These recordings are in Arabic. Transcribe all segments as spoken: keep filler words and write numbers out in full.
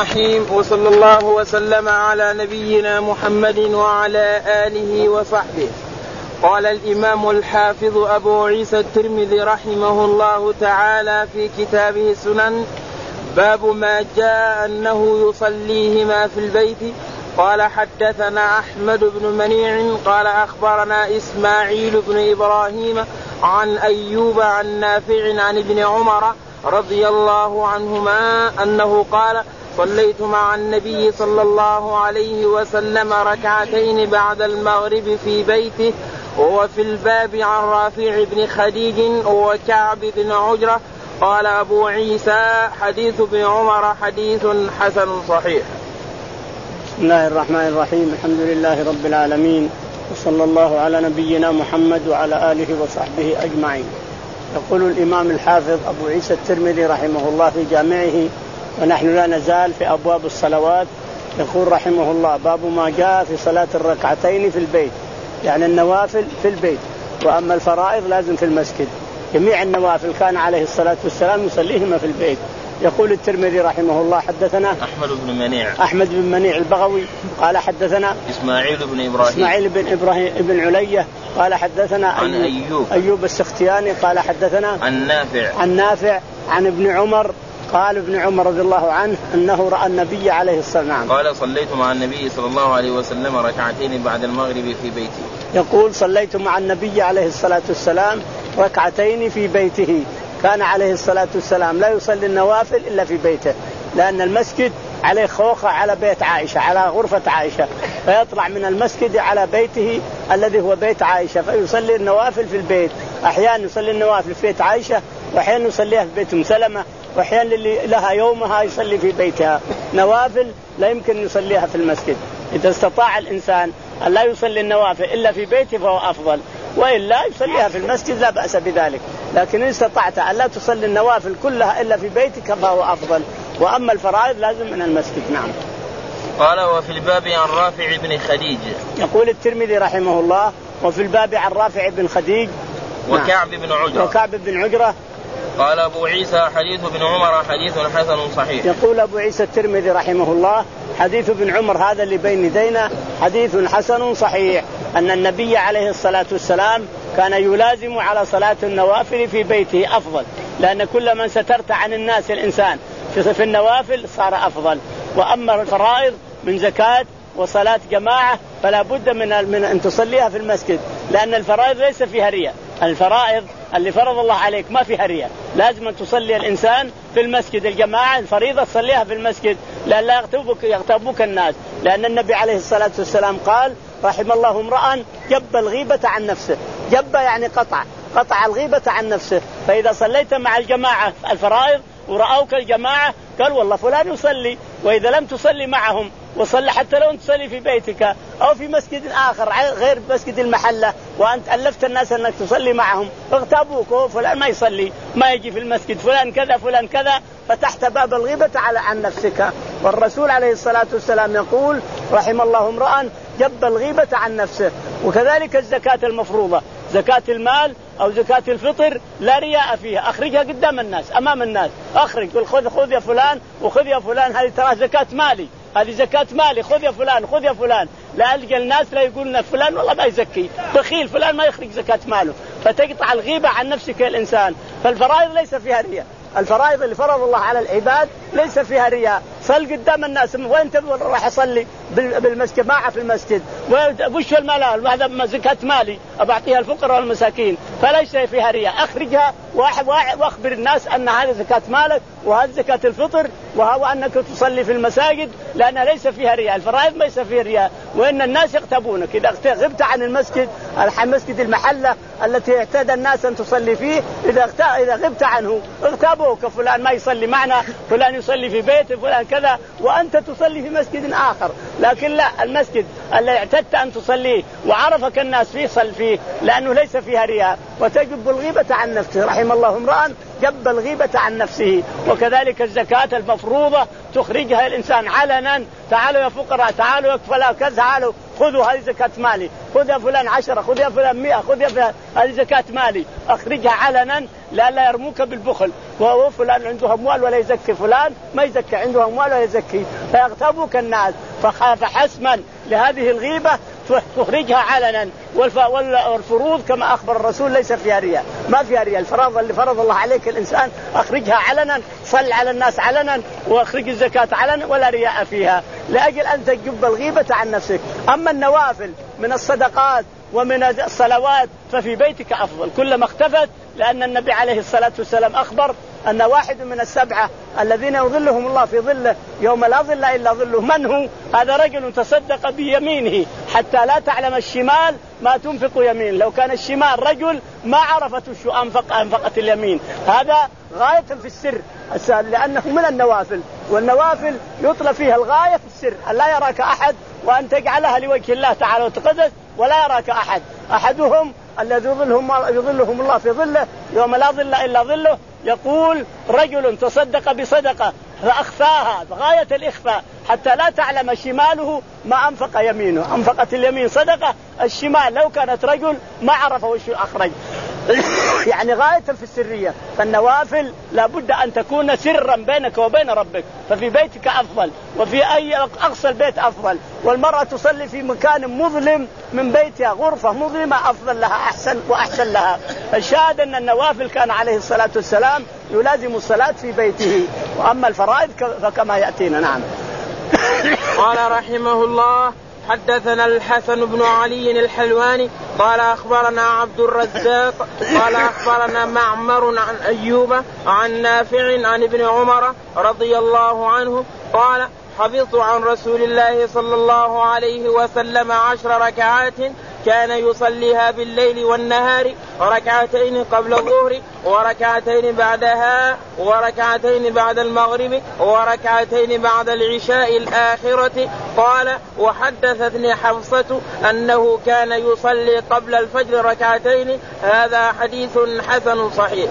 الرحيم. وصلى الله وسلم على نبينا محمد وعلى آله وصحبه. قال الإمام الحافظ أبو عيسى الترمذي رحمه الله تعالى في كتابه السنن: باب ما جاء أنه يصليهما في البيت. قال حدثنا أحمد بن منيع قال أخبرنا إسماعيل بن إبراهيم عن أيوب عن نافع عن ابن عمر رضي الله عنهما أنه قال: صليت مع النبي صلى الله عليه وسلم ركعتين بعد المغرب في بيته، وهو في الباب عن رافع بن خديج وكعب بن عجرة. قال أبو عيسى: حديث ابن عمر حديث حسن صحيح. بسم الله الرحمن الرحيم. الحمد لله رب العالمين، وصلى الله على نبينا محمد وعلى آله وصحبه أجمعين. يقول الإمام الحافظ أبو عيسى الترمذي رحمه الله في جامعه، ونحن لا نزال في أبواب الصلوات. يقول رحمه الله: باب ما جاء في صلاة الركعتين في البيت، يعني النوافل في البيت، وأما الفرائض لازم في المسجد. جميع النوافل كان عليه الصلاة والسلام يصليهما في البيت. يقول الترمذي رحمه الله: حدثنا أحمد بن منيع أحمد بن منيع البغوي قال حدثنا إسماعيل بن إبراهيم إسماعيل بن إبراهيم بن علية قال حدثنا عن أيوب أيوب, أيوب السختياني قال حدثنا عن نافع عن نافع عن ابن عمر قال ابن عمر رضي الله عنه أنه رأى النبي عليه الصلاة والسلام قال: صليت مع النبي صلى الله عليه وسلم ركعتين بعد المغرب في بيتي. يقول: صليت مع النبي عليه الصلاة والسلام ركعتين في بيته. كان عليه الصلاة والسلام لا يصلي النوافل إلا في بيته، لأن المسجد عليه خوخة على بيت عائشة، على غرفة عائشة، فيطلع من المسجد على بيته الذي هو بيت عائشة، فيصلي النوافل في البيت. أحيانا يصلي النوافل في بيت عائشة، وأحيانا يصليها في بيت أم سلمة، وأحيانا اللي لها يومها يصلي في بيتها. نوافل لا يمكن يصليها في المسجد. إذا استطاع الإنسان أن لا يصلي النوافل إلا في بيته فهو أفضل، وإلا يصليها في المسجد لا بأس بذلك. لكن إن استطعت أن لا تصلي النوافل كلها إلا في بيتك فهو أفضل، وأما الفرائض لازم من المسجد. نعم. قال: وفي الباب عن رافع بن خديج. يقول الترمذي رحمه الله: وفي الباب عن رافع بن خديج وكعب بن عجرة وكعب بن عجرة. قال أبو عيسى: حديث ابن عمر حديث حسن صحيح. يقول أبو عيسى الترمذي رحمه الله: حديث ابن عمر هذا اللي بين يدينا حديث حسن صحيح، أن النبي عليه الصلاة والسلام كان يلازم على صلاة النوافل في بيته أفضل، لأن كل من سترت عن الناس الإنسان في النوافل صار أفضل. وأما الفرائض من زكاة وصلاة جماعة فلا بد من من أن تصليها في المسجد، لأن الفرائض ليس فيها رياء. الفرائض اللي فرض الله عليك ما فيها رياء، لازم أن تصلي الإنسان في المسجد. الجماعة الفريضة تصليها في المسجد، لأن لا يغتابك يغتابك الناس، لأن النبي عليه الصلاة والسلام قال: رحم الله امرأ جب الغيبة عن نفسه. جب يعني قطع قطع الغيبة عن نفسه. فإذا صليت مع الجماعة الفرائض ورأوك الجماعة قال: والله فلان يصلي. وإذا لم تصلي معهم وصلي حتى لو أنت تصلي في بيتك أو في مسجد آخر غير مسجد المحلة، وأنت ألفت الناس أنك تصلي معهم، اغتابوك: فلان ما يصلي، ما يجي في المسجد، فلان كذا فلان كذا، فتحت باب الغيبة على عن نفسك. والرسول عليه الصلاة والسلام يقول: رحم الله امرأ جب الغيبة عن نفسه. وكذلك الزكاة المفروضة، زكاة المال أو زكاة الفطر لا رياء فيها، أخرجها قدام الناس أمام الناس، أخرج قل خذ خذ يا فلان وخذ يا فلان، هذه ترى زكاة مالي، هذه زكاة مالي، خذ يا فلان خذ يا فلان. لا ألقى الناس لا يقولون فلان والله ما يزكي، بخيل فلان ما يخرج زكاة ماله، فتقطع الغيبة عن نفسك الإنسان. فالفرائض ليس فيها رياء. الفرائض اللي فرض الله على العباد ليس فيها رياء. صل قدام الناس، وين تبغى راح أصلي بالمسجد معه في المسجد، وش المال هذا زكاة مالي أبعطيها الفقراء والمساكين، فليس فيها رياء. أخرجها واحد واحد واخبر الناس أن هذه زكاة مالك وهذه زكاة الفطر، وهو أنك تصلي في المساجد، لأن ليس فيها رياء. الفرائض ليس فيها رياء، وإن الناس يغتابونك إذا غبت عن المسجد، مسجد المحلة التي اعتاد الناس أن تصلي فيه، إذا إذا غبت عنه اغتابوك: فلان ما يصلي معنا، فلان يصلي في بيته، فلان كذا، وأنت تصلي في مسجد آخر. لكن لا، المسجد الذي اعتدت أن تصليه وعرفك الناس فيه صل فيه، لأنه ليس فيها رياء. وتجب الغيبة عن نفسه. رحم الله امرأ جب الغيبة عن نفسه. وكذلك الزكاة المفروضة تخرجها الإنسان علنا: تعالوا يا فقراء، تعالوا يا فلان كذا، تعالوا خذوا هذه زكاة مالي، خذ يا فلان عشرة، خذ يا فلان مئة، خذ يا فلان هذه زكاة مالي، أخرجها علنا لا لا يرموك بالبخل، وهو فلان عنده أموال ولا يزكي، فلان ما يزكي عنده أموال ولا يزكي، فيغتابوك الناس. فخاف حسما لهذه الغيبة تخرجها علنا. والفروض كما أخبر الرسول ليس فيها رياء، ما فيها رياء. الفرائض اللي فرض الله عليك الإنسان أخرجها علنا، صل على الناس علنا، وأخرج الزكاة علنا، ولا رياء فيها، لأجل أن تجب الغيبة عن نفسك. أما النوافل من الصدقات ومن الصلوات ففي بيتك أفضل كلما اختفت، لأن النبي عليه الصلاة والسلام أخبر أن واحد من السبعة الذين يظلهم الله في ظله يوم لا ظل إلا ظله. من هو؟ هذا رجل تصدق بيمينه حتى لا تعلم الشمال ما تنفق يمين. لو كان الشمال رجل ما عرفت شو أنفق أنفقت اليمين. هذا غاية في السر، لأنه من النوافل، والنوافل يطلب فيها الغاية في السر، أن لا يراك أحد، وأن تجعلها لوجه الله تعالى وتقدس ولا يراك أحد. أحدهم الذي يظلهم, يظلهم الله في ظله يوم لا ظل إلا ظله، يقول رجل تصدق بصدقة فأخفاها غاية الإخفاء حتى لا تعلم شماله ما أنفق يمينه. أنفقت اليمين صدقة، الشمال لو كانت رجل ما عرف وش أخرج. يعني غاية في السرية. فالنوافل لابد أن تكون سرا بينك وبين ربك، ففي بيتك أفضل، وفي أي أقصى البيت أفضل. والمرأة تصلي في مكان مظلم من بيتها، غرفة مظلمة أفضل لها، أحسن وأحسن لها. الشاهد أن النوافل كان عليه الصلاة والسلام يلازم الصلاة في بيته، وأما الفرائض فكما يأتينا. نعم. قال رحمه الله: حدثنا الحسن بن علي الحلواني قال أخبرنا عبد الرزاق قال أخبرنا معمر عن أيوب عن نافع عن ابن عمر رضي الله عنه قال: حفظت عن رسول الله صلى الله عليه وسلم عشر ركعات كان يصليها بالليل والنهار، وركعتين قبل الظهر، وركعتين بعدها، وركعتين بعد المغرب، وركعتين بعد العشاء الآخرة. قال: وحدثتني حفصة أنه كان يصلي قبل الفجر ركعتين. هذا حديث حسن صحيح.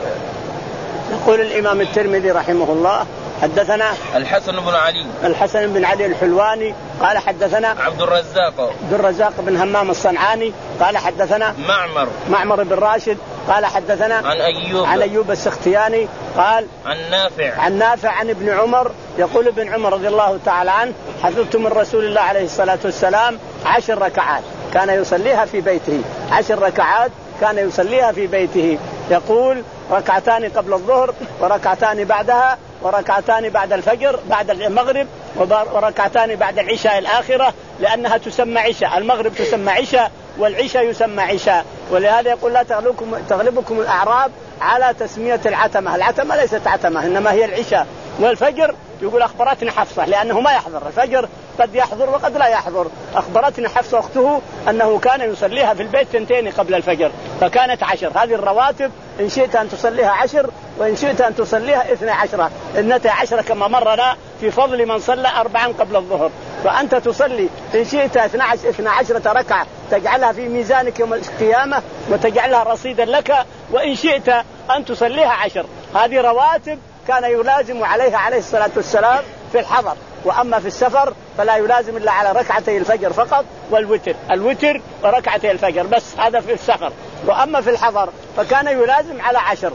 يقول الإمام الترمذي رحمه الله: حدثنا الحسن بن علي الحسن بن علي الحلواني قال حدثنا عبد الرزاق عبد الرزاق بن همام الصنعاني قال حدثنا معمر معمر بن راشد قال حدثنا عن أيوب عن أيوب السختياني قال عن نافع عن نافع عن ابن عمر. يقول ابن عمر رضي الله تعالى عنه: حفظت من رسول الله عليه الصلاة والسلام عشر ركعات كان يصليها في بيته. عشر ركعات كان يصليها في بيته. يقول: ركعتان قبل الظهر، وركعتان بعدها، وركعتان بعد الفجر بعد المغرب، وركعتان بعد العشاء الآخرة، لأنها تسمى عشاء. المغرب تسمى عشاء والعشاء يسمى عشاء. ولهذا يقول: لا تغلبكم, تغلبكم الأعراب على تسمية العتمة. العتمة ليست عتمة، إنما هي العشاء. والفجر يقول: أخبرتني حفصة، لأنه ما يحضر الفجر، قد يحضر وقد لا يحضر. أخبرتني حفصة أخته أنه كان يصليها في البيت تنتين قبل الفجر، فكانت عشر. هذه الرواتب إن شئت أن تصليها عشر، وإن شئت أن تصليها اثنى عشرة. اثنتي عشرة كما مرنا في فضل من صلى أربعا قبل الظهر. فأنت تصلي إن شئت اثنى عشرة ركعة تجعلها في ميزانك يوم القيامة وتجعلها رصيدا لك، وإن شئت أن تصليها عشر. هذه رواتب كان يلازم عليها عليه الصلاة والسلام في الحضر. وأما في السفر فلا يلازم إلا على ركعتي الفجر فقط والوتر، الوتر وركعتي الفجر بس، هذا في السفر. وأما في الحضر فكان يلازم على عشر،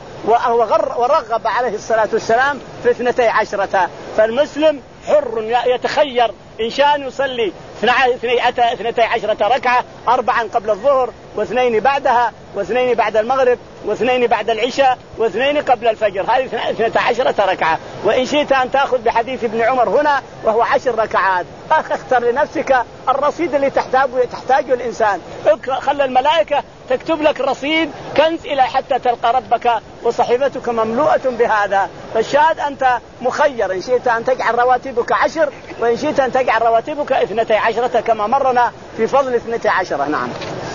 ورغب عليه الصلاة والسلام في اثنتي عشرة. فالمسلم حر يتخير إن شاء يصلي اثنتي عشرة ركعة، أربعا قبل الظهر، واثنين بعدها، واثنين بعد المغرب، واثنين بعد العشاء، واثنين قبل الفجر. هذه اثنتي عشرة ركعة. وإن شئت أن تأخذ بحديث ابن عمر هنا وهو عشر ركعات، اختر لنفسك الرصيد اللي تحتاجه تحتاجه الإنسان. خلى الملائكة تكتب لك رصيد كنز إلى حتى تلقى ربك وصحيفتك مملوءة بهذا. فالشاهد أنت مخير، إن شئت أن تجعل رواتبك عشر، وإن شئت أن تجعل رواتبك اثنتي عشرة كما مرنا في فضل اثنتي عشرة. نعم.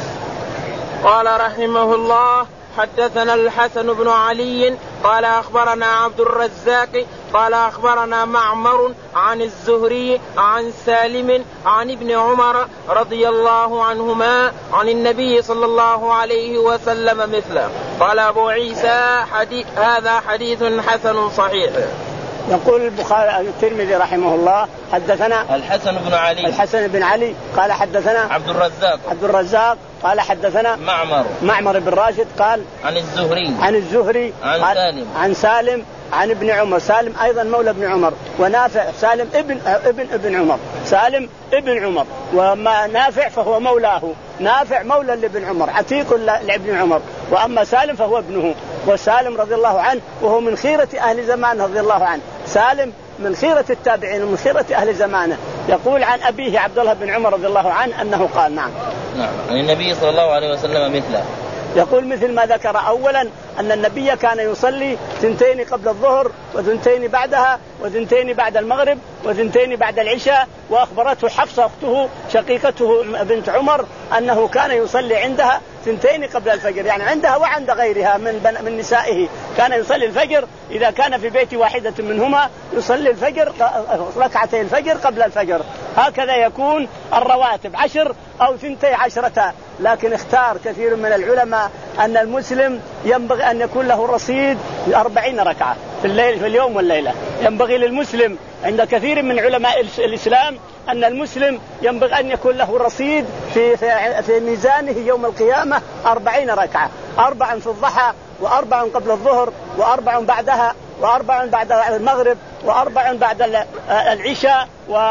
قال رحمه الله: حدثنا الحسن بن علي قال أخبرنا عبد الرزاق قال أخبرنا معمر عن الزهري عن سالم عن ابن عمر رضي الله عنهما عن النبي صلى الله عليه وسلم مثله. قال أبو عيسى: حديث هذا حديث حسن صحيح. يقول البخاري الترمذي رحمه الله: حدثنا الحسن بن علي الحسن بن علي قال حدثنا عبد الرزاق عبد الرزاق قال حدثنا معمر معمر بن راشد قال عن الزهري عن الزهري عن عن سالم عن سالم عن ابن عمر. سالم أيضا مولى ابن عمر، ونافع سالم ابن ابن ابن عمر، سالم ابن عمر، وما نافع فهو مولاه، نافع مولى لابن عمر عتيق لابن عمر، وأما سالم فهو ابنه. وسالم رضي الله عنه وهو من خيرة أهل زمانه رضي الله عنه، سالم من خيرة التابعين ومن خيرة أهل زمانه. يقول عن أبيه عبد الله بن عمر رضي الله عنه أنه قال نعم نعم عن النبي صلى الله عليه وسلم مثله. يقول مثل ما ذكر أولا أن النبي كان يصلي ثنتين قبل الظهر وثنتين بعدها وثنتين بعد المغرب وثنتين بعد العشاء. وأخبرته حفصة أخته شقيقته بنت عمر أنه كان يصلي عندها ثنتين قبل الفجر، يعني عندها وعند غيرها من من نسائه كان يصلي الفجر إذا كان في بيت واحدة منهما يصلي الفجر ركعتي الفجر قبل الفجر. هكذا يكون الرواتب عشر أو ثنتي عشرة. لكن اختار كثير من العلماء أن المسلم ينبغي أن يكون له رصيد أربعين ركعة في الليل في اليوم والليلة. ينبغي للمسلم عند كثير من علماء الإسلام أن المسلم ينبغي أن يكون له رصيد في في, في ميزانه يوم القيامة أربعين ركعة، أربع في الضحى وأربع قبل الظهر وأربع بعدها وأربع بعد المغرب وأربع بعد العشاء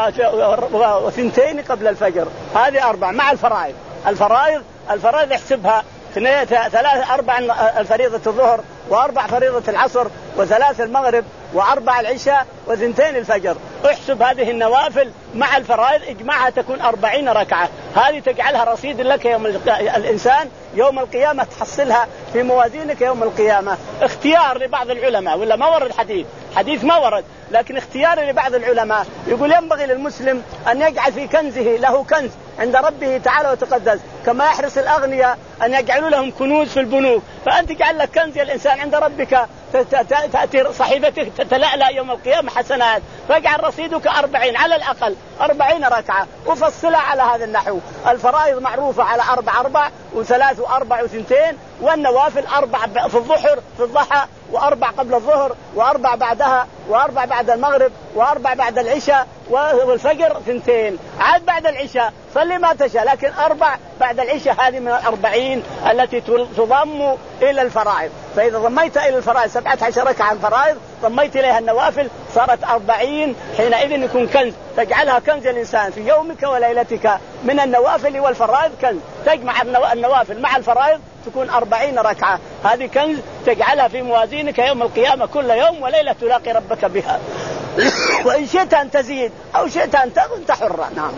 وثنتين قبل الفجر. هذه أربع مع الفرائض. الفرائض الفرائض احسبها ثلاث أربع الفريضة الظهر وأربع فريضة العصر وثلاث المغرب وأربع العشاء وثنتين الفجر. احسب هذه النوافل مع الفرائض اجمعها تكون أربعين ركعة. هذه تجعلها رصيد لك يوم الإنسان يوم القيامة، تحصلها في موازينك يوم القيامة. اختيار لبعض العلماء، ولا ما ورد حديث حديث ما ورد، لكن اختيار لبعض العلماء يقول ينبغي للمسلم أن يجعل في كنزه له كنز عند ربه تعالى وتقدس، كما يحرص الأغنياء أن يجعلوا لهم كنوز في البنوك، فأنت جعل لك كنز يا الإنسان عند ربك تأتي صحيفتك تتلألأ يوم القيامة حسنات. فاجعل رصيدك أربعين على الأقل أربعين ركعة وفصلها على هذا النحو. الفرائض معروفة على أربع أربع وثلاث وأربع وثنتين، والنوافل أربع في الظهر في الضحى وأربع قبل الظهر وأربع بعدها وأربع بعد المغرب وأربع بعد العشاء والفجر ثنتين. عاد بعد العشاء صلي ما تشاء، لكن أربع بعد العشاء هذه من الأربعين التي تضم إلى الفرائض. فإذا ضميت إلى الفرائض سبعة عشر ركعة عن فرائض ضميت إليها النوافل صارت أربعين. حينئذ يكون كنز، تجعلها كنز الإنسان في يومك وليلتك من النوافل والفرائض كنز. تجمع النوافل مع الفرائض تكون أربعين ركعة، هذه كنز تجعلها في موازينك يوم القيامة كل يوم وليلة تلاقي ربك بها. وإن شئت أن تزيد أو شئت أن تحر. نعم.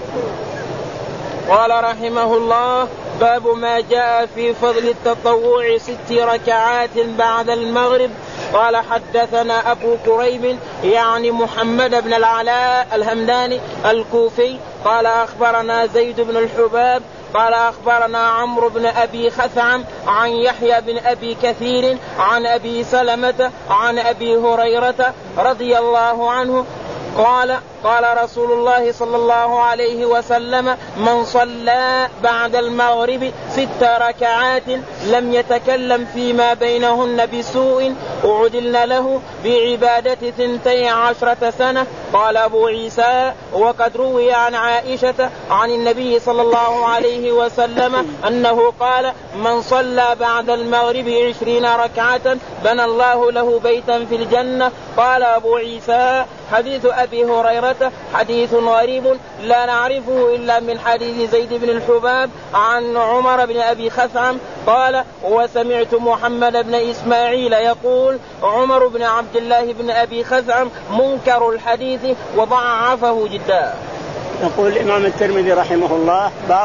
قال رحمه الله: باب ما جاء في فضل التطوع ست ركعات بعد المغرب. قال حدثنا أبو كريب يعني محمد بن العلاء الهمداني الكوفي قال أخبرنا زيد بن الحباب قال أخبرنا عمرو بن أبي خثعم عن يحيى بن أبي كثير عن أبي سلمة عن أبي هريرة رضي الله عنه قال قال رسول الله صلى الله عليه وسلم: من صلى بعد المغرب ست ركعات لم يتكلم فيما بينهن بسوء أعدلن له بعبادة ثنتي عشرة سنة. قال أبو عيسى: وقد روي عن عائشة عن النبي صلى الله عليه وسلم أنه قال: من صلى بعد المغرب عشرين ركعة بنى الله له بيتا في الجنة. قال أبو عيسى: حديث أبي هريرة حديث غريب لا نعرفه إلا من حديث زيد بن الحباب عن عمر بن أبي خثعم قال: وسمعت محمد بن إسماعيل يقول: عمر بن عبد الله بن أبي خثعم منكر الحديث وضعفه جدا. يقول الإمام الترمذي رحمه الله: باب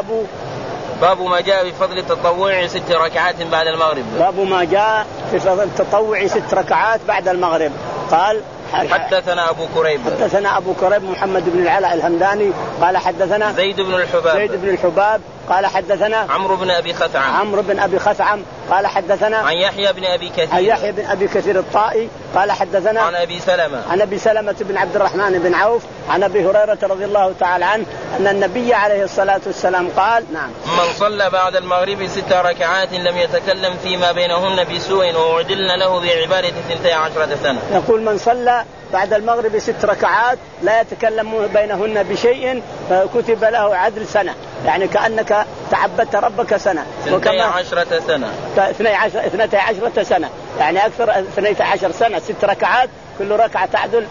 باب ما جاء في فضل التطوع ست ركعات بعد المغرب. باب ما جاء في فضل التطوع ست ركعات بعد المغرب. قال: حدثنا أبو كريب حدثنا أبو كريب محمد بن العلاء الهمداني قال حدثنا زيد بن الحباب زيد بن الحباب قال حدثنا عمرو بن أبي خثعم عمرو بن أبي خثعم قال حدثنا عن يحيى بن أبي كثير عن يحيى بن أبي كثير الطائي قال حدثنا عن أبي سلمة عن أبي سلمة بن عبد الرحمن بن عوف عن أبي هريرة رضي الله تعالى عنه أن النبي عليه الصلاة والسلام قال: نعم من صلى بعد المغرب ست ركعات لم يتكلم فيما بينهن بسوء وعدلن له بعبادة ثنتي عشرة سنة. يقول: من صلى بعد المغرب ست ركعات لا يتكلم بينهن بشيء فكتب له عدل سنة. يعني كأنك تعبدت ربك سنة. وكما عشرة سنة اثني عشر اثنتي عشرة سنة يعني أكثر اثني عشر سنة ست ركعات كل ركعة تعدل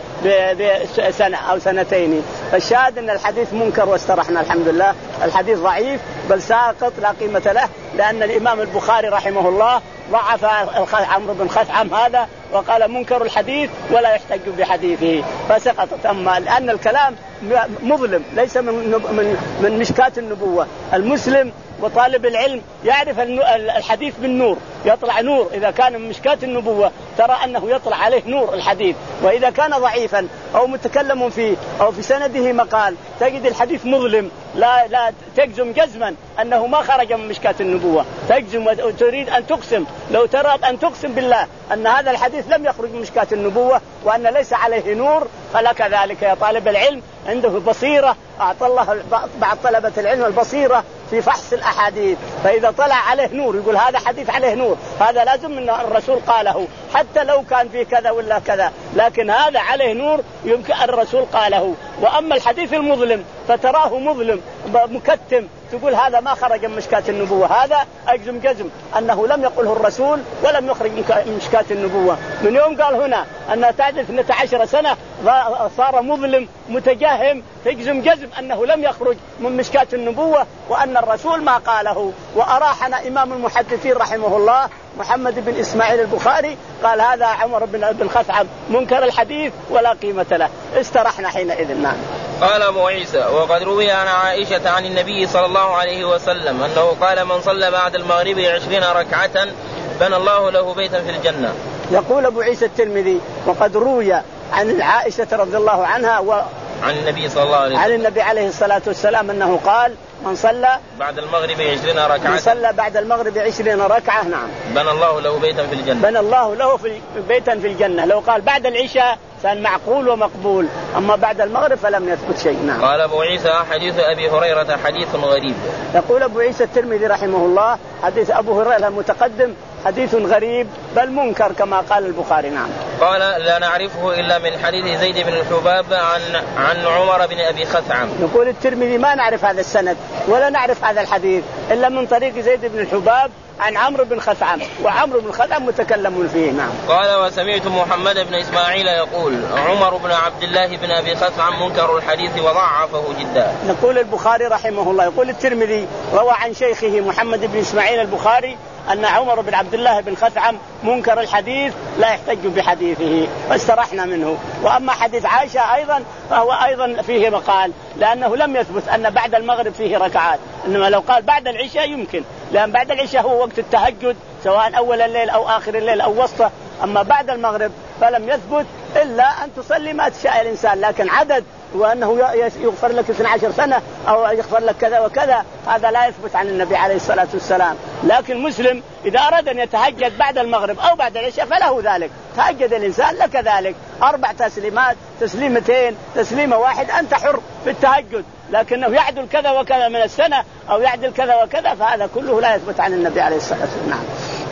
بسنة أو سنتين. فالشاهد أن الحديث منكر واسترحنا الحمد لله. الحديث ضعيف بل ساقط لا قيمة له لأن الإمام البخاري رحمه الله ضعف عمرو بن خثعم هذا وقال منكر الحديث ولا يحتج بحديثه فسقطت. أما لأن الكلام مظلم ليس من من من مشكات النبوة. المسلم وطالب العلم يعرف الحديث بالنور يطلع نور إذا كان من مشكات النبوة ترى أنه يطلع عليه نور الحديث. وإذا كان ضعيفا أو متكلم فيه أو في سنده مقال تجد الحديث مظلم لا لا تجزم جزما أنه ما خرج من مشكات النبوة. تجزم وتريد أن تقسم لو ترى أن تقسم بالله أن هذا الحديث لم يخرج من مشكات النبوة وأن ليس عليه نور فلك ذلك يا طالب العلم. عنده بصيرة أعطى الله بعض طلبة العلم البصيرة في فحص الأحاديث فإذا طلع عليه نور يقول هذا حديث عليه نور هذا لازم من الرسول قاله حتى لو كان فيه كذا ولا كذا لكن هذا عليه نور يمكن الرسول قاله. وأما الحديث المظلم فتراه مظلم مكتم تقول هذا ما خرج من مشكات النبوة هذا أجزم جزم أنه لم يقله الرسول ولم يخرج من مشكات النبوة. من يوم قال هنا أنها تعدل اثنتي عشرة سنة صار مظلم متجهم تجزم جزم أنه لم يخرج من مشكات النبوة وأن الرسول ما قاله. وأراحنا إمام المحدثين رحمه الله محمد بن إسماعيل البخاري قال هذا عمر بن خثعم منكر الحديث ولا قيمة له. استرحنا حينئذ. نعم. قال أبو عيسى وقد روي عن عائشة عن النبي صلى الله عليه وسلم أنه قال من صلى بعد المغرب عشرين ركعة بنى الله له بيتا في الجنة. يقول أبو عيسى الترمذي وقد روي عن عائشة رضي الله عنها و عن النبي صلى الله عليه وسلم عن النبي عليه الصلاة والسلام أنه قال من صلى بعد المغرب عشرين ركعة من صلى بعد المغرب عشرين ركعة نعم بنى الله له بيتا في الجنة بنى الله له في بيتا في الجنة. لو قال بعد العشاء كان معقول ومقبول أما بعد المغرب فلم يثبت شيء. نعم. قال أبو عيسى حديث أبي هريرة حديث غريب. يقول أبو عيسى الترمذي رحمه الله حديث أبو هريرة المتقدم حديث غريب بل منكر كما قال البخاري. نعم. قال لا نعرفه إلا من حديث زيد بن الحباب عن عن عمر بن أبي خثعم. يقول الترمذي ما نعرف هذا السند ولا نعرف هذا الحديث إلا من طريق زيد بن الحباب عن عمرو بن خثعم وعمرو بن خثعم متكلم فيه. نعم. قال وسمعت محمد بن إسماعيل يقول عمر بن عبد الله بن أبي خثعم منكر الحديث وضعفه جدا. نقول البخاري رحمه الله يقول الترمذي روى عن شيخه محمد بن إسماعيل البخاري أن عمر بن عبد الله بن خثعم منكر الحديث لا يحتج بحديثه فاسترحنا منه. وأما حديث عائشة أيضا فهو أيضا فيه مقال لأنه لم يثبت أن بعد المغرب فيه ركعات إنما لو قال بعد العشاء يمكن لأن بعد العشاء هو وقت التهجد سواء أول الليل أو آخر الليل أو وسطه. أما بعد المغرب فلم يثبت إلا أن تصلي ما تشاء الإنسان لكن عدد وأنه يغفر لك اثنتي عشرة سنة أو يغفر لك كذا وكذا هذا لا يثبت عن النبي عليه الصلاة والسلام. لكن مسلم إذا أراد أن يتهجد بعد المغرب أو بعد العشاء فله ذلك. تهجد الإنسان لك ذلك أربع تسليمات تسليمتين تسليمة واحد أنت حر في التهجد لكنه يعدل كذا وكذا من السنة أو يعدل كذا وكذا فهذا كله لا يثبت عن النبي عليه الصلاة والسلام. نعم.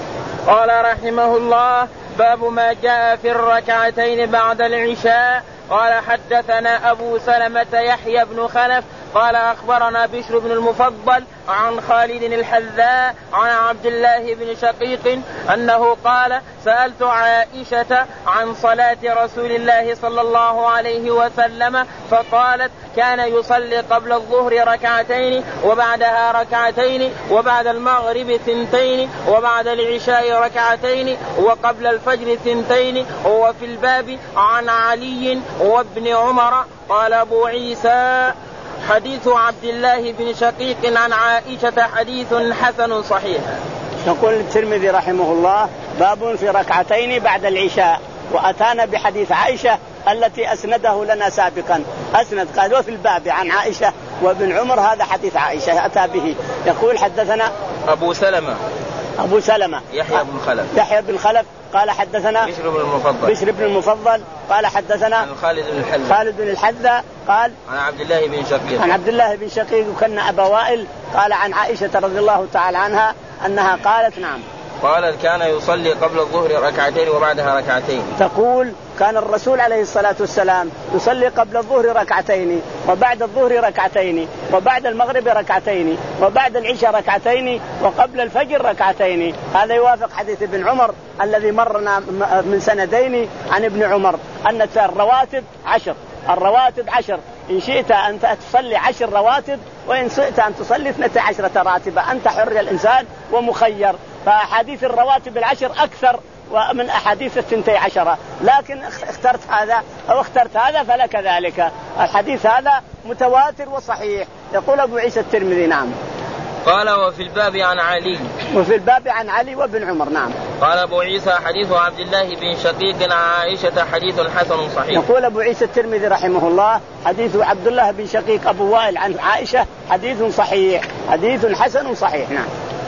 قال رحمه الله باب ما جاء في الركعتين بعد العشاء. قال حدثنا أبو سلمة يحيى بن خلف قال أخبرنا بشر بن المفضل عن خالد الحذاء عن عبد الله بن شقيق أنه قال سألت عائشة عن صلاة رسول الله صلى الله عليه وسلم فقالت كان يصلي قبل الظهر ركعتين وبعدها ركعتين وبعد المغرب ثنتين وبعد العشاء ركعتين وقبل الفجر ثنتين. وفي الباب عن علي وابن عمر. قال أبو عيسى حديث عبد الله بن شقيق عن عائشة حديث حسن صحيح. يقول الترمذي رحمه الله باب في ركعتين بعد العشاء وأتانا بحديث عائشة التي أسنده لنا سابقا أسند قال وفي الباب عن عائشة وابن عمر هذا حديث عائشة أتى به. يقول حدثنا أبو سلمة أبو سلمة يحيى بن خلف يحيى بن خلف قال حدثنا بشر بن المفضل بشر بن المفضل قال حدثنا عن خالد بن الحذاء خالد بن الحذاء قال عن عبد الله بن شقيق عن عبد الله بن شقيق وكان أبا وائل قال عن عائشة رضي الله تعالى عنها أنها قالت نعم قال كان يصلي قبل الظهر ركعتين وبعدها ركعتين. تقول كان الرسول عليه الصلاة والسلام يصلي قبل الظهر ركعتين وبعد الظهر ركعتين وبعد المغرب ركعتين وبعد العشاء ركعتين وقبل الفجر ركعتين. هذا يوافق حديث ابن عمر الذي مرنا من سندين عن ابن عمر أن الرواتب عشر، الرواتب عشر، إن شئت أن تصلي عشر رواتب وإن شئت أن تصلي اثنتي عشرة راتبة، أنت حر الإنسان ومخير. فأحاديث الرواتب العشر أكثر ومن أحاديث الثنتي عشرة، لكن اخترت هذا أو اخترت هذا فلك ذلك. الحديث هذا متواتر وصحيح. يقول أبو عيسى الترمذي نعم. قال وفي الباب عن علي. وفي الباب عن علي وابن عمر نعم. قال أبو عيسى حديث عبد الله بن شقيق عن عائشة حديث حسن صحيح. يقول أبو عيسى الترمذي رحمه الله حديث عبد الله بن شقيق أبو وائل عن عائشة حديث صحيح، حديث حسن صحيح نعم.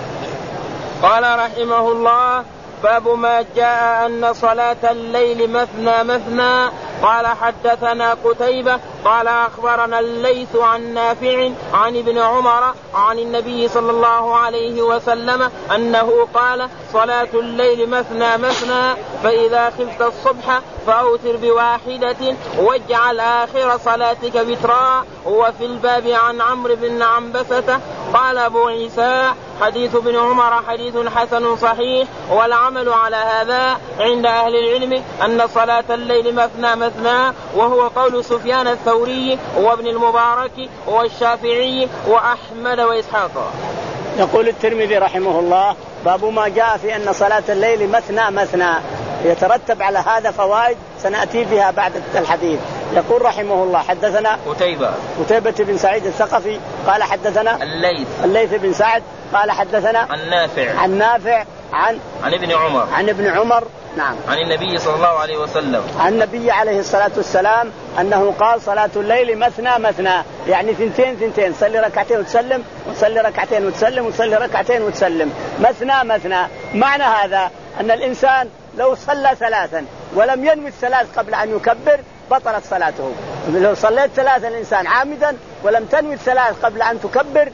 قال رحمه الله باب ما جاء أن صلاة الليل مثنى مثنى. قال حدثنا قتيبة قال أخبرنا الليث عن نافع عن ابن عمر عن النبي صلى الله عليه وسلم أنه قال صلاة الليل مثنى مثنى فإذا خفت الصبح فأوتر بواحدة واجعل آخر صلاتك وترا. وفي الباب عن عمرو بن عنبسة. قال أبو عيسى حديث ابن عمر حديث حسن صحيح، والعمل على هذا عند أهل العلم أن صلاة الليل مثنى مثنى، وهو قول سفيان الثوري وابن المبارك والشافعي وأحمد وإسحاق. يقول الترمذي رحمه الله باب ما جاء في أن صلاة الليل مثنى مثنى، يترتب على هذا فوائد سنأتي بها بعد الحديث. يقول رحمه الله حدثنا قتيبة قتيبة بن سعيد الثقفي قال حدثنا الليث الليث بن سعد قال حدثنا عن نافع عن نافع عن عن ابن عمر عن ابن عمر نعم عن النبي صلى الله عليه وسلم عن النبي عليه الصلاة والسلام أنه قال صلاة الليل مثنى مثنى، يعني ثنتين ثنتين، صلي ركعتين وتسلم وصلي ركعتين وتسلم وصلي ركعتين وتسلم، مثنى مثنى. معنى هذا أن الإنسان لو صلى ثلاثا ولم ينوي الثلاث قبل أن يكبر بطلت صلاته. لو صليت ثلاثا الإنسان عامدا ولم تنوي الثلاث قبل أن تكبر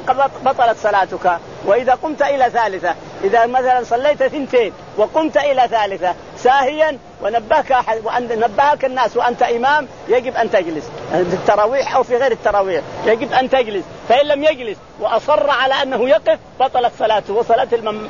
بطلت صلاتك. وإذا قمت إلى ثالثة، إذا مثلا صليت ثنتين وقمت إلى ثالثة ساهيا ونبهك وأن نبهك الناس وأنت إمام، يجب أن تجلس في التراويح أو في غير التراويح، يجب أن تجلس. فإن لم يجلس وأصر على أنه يقف بطلت صلاته وصلاة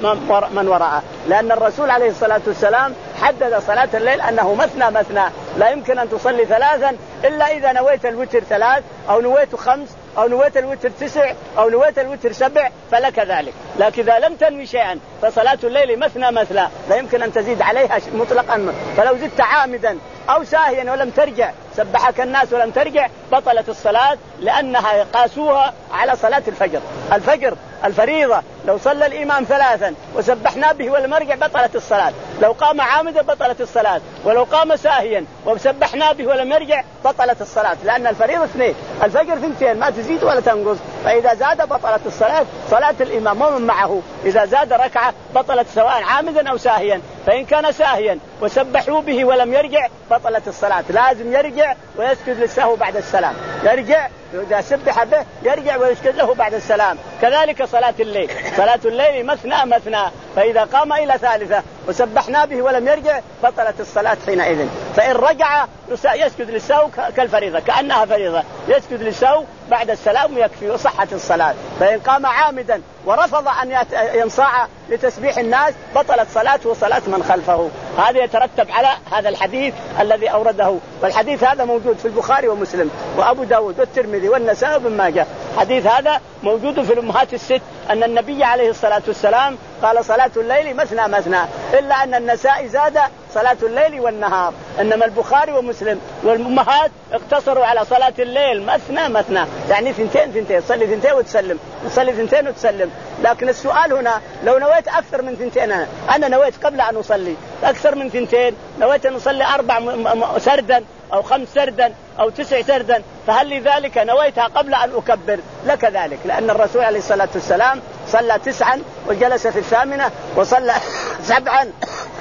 من وراءه، لأن الرسول عليه الصلاة والسلام حدد صلاة الليل أنه مثنى مثنى، لا يمكن أن تصلي ثلاثا إلا إذا نويت الوتر ثلاث أو نويت خمس أو نويت الوتر تسع أو نويت الوتر سبع فلك ذلك. لكن إذا لم تنوي شيئا فصلاة الليل مثنى مثنى، لا يمكن أن تزيد عليها مطلقا. فلو زدت عامدا أو ساهيا ولم ترجع، سبحك الناس ولم ترجع، بطلت الصلاة، لأنها قاسوها على صلاة الفجر. الفجر الفريضة لو صلى الإمام ثلاثا وسبحنا به ولم يرجع بطلت الصلاة، لو قام عامدا بطلت الصلاة، ولو قام ساهيا وسبحنا به ولم يرجع بطلت الصلاة، لأن الفريضة اثنين، الفجر ثنتين ما تزيد ولا تنقص. فإذا زاد بطلت الصلاة، صلاة الإمام ومن معه إذا زاد ركعة بطلت سواء عامدا أو ساهيا. فإن كان ساهيا وسبحوا به ولم يرجع بطلت الصلاة، لازم يرجع ويسجد للسهو بعد السلام، يرجع إذا سبح به يرجع ويسجد له بعد السلام. كذلك صلاة الليل، صلاة الليل مثنى مثنى، فإذا قام إلى ثالثة وسبحنا به ولم يرجع بطلت الصلاة حينئذ. فإن رجع يسجد للسهو كالفريضة، كأنها فريضة، يسجد للسهو بعد السلام يكفي وصحت الصلاة. فإن قام عامدا ورفض أن ينصاع لتسبيح الناس بطلت صلاته وصلاة من خلفه. هذا يترتب على هذا الحديث الذي أورده، والحديث هذا موجود في البخاري ومسلم وأبو داود والترمذي والنسائي وابن ماجه. حديث هذا موجود في الأمهات الست أن النبي عليه الصلاة والسلام قال صلاة الليل مثنى مثنى، إلا أن النسائي زاد صلاة الليل والنهار، إنما البخاري ومسلم والأمهات اقتصروا على صلاة الليل مثنى مثنى، يعني ثنتين ثنتين، صلي ثنتين وتسلم، صلي ثنتين وتسلم. لكن السؤال هنا لو نويت أكثر من ثنتين، أنا نويت قبل أن أصلي أكثر من ثنتين، نويت أن أصلي أربع سردا أو خمس سردا أو تسع سردا، فهل لذلك نويتها قبل أن أكبر؟ لك ذلك، لأن الرسول عليه الصلاة والسلام صلى تسعا وجلس في الثامنة، وصلى سبعا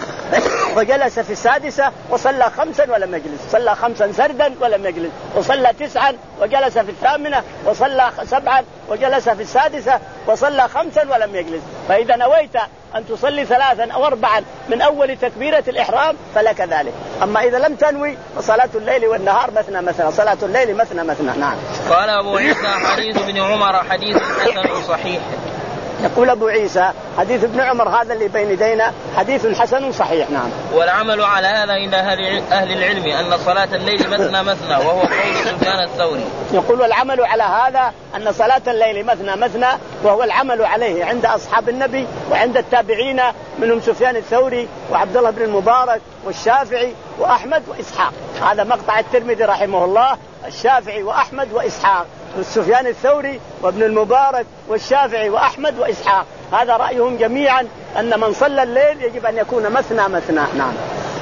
وجلس في السادسة، وصلى خمسا ولم يجلس، صلى خمسا سردا ولم يجلس، وصلى تسعا وجلس في الثامنة، وصلى سبعا وجلس في السادسة، وصلى خمسا ولم يجلس. فإذا نويت أن تصلي ثلاثا أو أربعا من أول تكبيرة الإحرام فلك ذلك. أما إذا لم تنوي فصلاة الليل والنهار مثنى مثنى، صلاة الليل مثنى مثنى. نعم. قال أبو عيسى حديث ابن عمر حديث حسن صحيح. يقول أبو عيسى حديث ابن عمر هذا اللي بين يدينا حديث حسن صحيح. نعم. والعمل على هذا عند أهل العلم أن صلاة الليل مثنى مثنى وهو قول سفيان الثوري. يقول والعمل على هذا أن صلاة الليل مثنى مثنى وهو العمل عليه عند أصحاب النبي وعند التابعين منهم سفيان الثوري وعبد الله بن المبارك والشافعي وأحمد وإسحاق. هذا مقطع الترمذي رحمه الله، الشافعي وأحمد وإسحاق، سفيان الثوري وابن المبارك والشافعي وأحمد وإسحاق، هذا رأيهم جميعا أن من صلى الليل يجب أن يكون مثنى مثنى. نعم.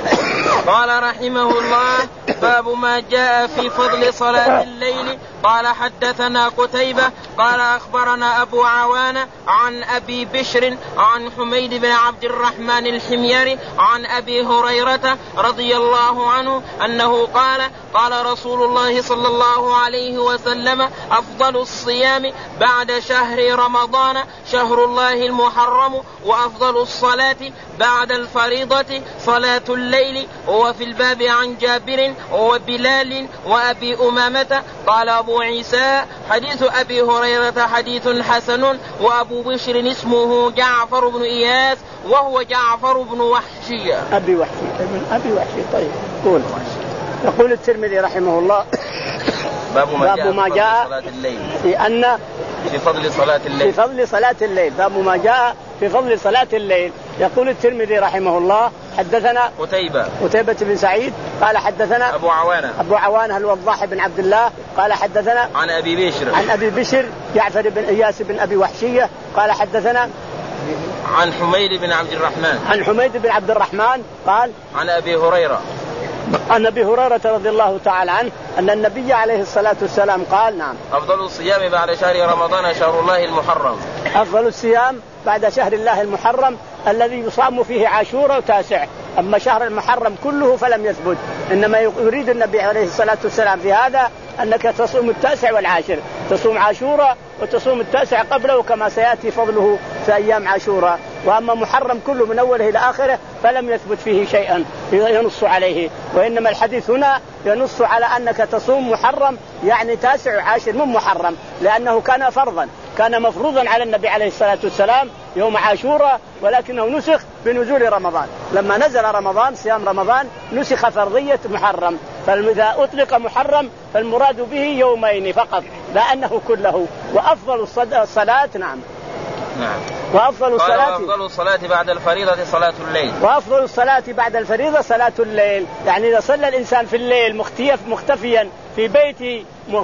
قال رحمه الله باب ما جاء في فضل صلاة الليل. قال حدثنا قتيبة قال أخبرنا أبو عوانة عن أبي بشر عن حميد بن عبد الرحمن الحميري عن أبي هريرة رضي الله عنه أنه قال قال رسول الله صلى الله عليه وسلم أفضل الصيام بعد شهر رمضان شهر الله المحرم وأفضل الصلاة بعد الفريضة صلاة الليل. وفي الباب عن جابر وبلال وأبي أمامة. قال أبو عيسى حديث أبي هريرة حديث حسن وأبو بشر اسمه جعفر بن إياس وهو جعفر بن وحشي. أبي وحشي أبي وحشي. طيب قول. يقول الترمذي رحمه الله باب ما باب ما جاء صلاة الليل في أن في فضل صلاة الليل في فضل صلاة الليل. باب ما جاء في فضل صلاة الليل. يقول الترمذي رحمه الله حدثنا قتيبة قتيبة بن سعيد قال حدثنا أبو عوانة أبو عوانة الوضاح بن عبد الله قال حدثنا عن أبي بشر عن أبي بشر جعفر بن إياس بن أبي وحشية قال حدثنا عن حميد بن عبد الرحمن عن حميد بن عبد الرحمن قال عن أبي هريرة عن أبي هريرة رضي الله تعالى عنه أن النبي عليه الصلاة والسلام قال نعم أفضل الصيام بعد شهر رمضان شهر الله المحرم. أفضل الصيام بعد شهر الله المحرم الذي يصام فيه عاشوراء وتاسع. أما شهر المحرم كله فلم يثبت، إنما يريد النبي عليه الصلاة والسلام في هذا أنك تصوم التاسع والعاشر، تصوم عاشوراء وتصوم التاسع قبله كما سيأتي فضله في أيام عاشوراء. وأما محرم كله من أوله إلى آخره فلم يثبت فيه شيئا ينص عليه، وإنما الحديث هنا ينص على أنك تصوم محرم يعني تاسع وعاشر من محرم، لأنه كان فرضا كان مفروضا على النبي عليه الصلاة والسلام يوم عاشوراء، ولكنه نسخ بنزول رمضان. لما نزل رمضان صيام رمضان نسخ فرضية محرم، فإذا أطلق محرم فالمراد به يومين فقط لا أنه كله. وأفضل الصلاة نعم نعم وأفضل الصلاة وأفضل الصلاة بعد الفريضة صلاة الليل. وأفضل الصلاة بعد الفريضة صلاة الليل، يعني إذا صلى الإنسان في الليل مختيف مختفيا في بيته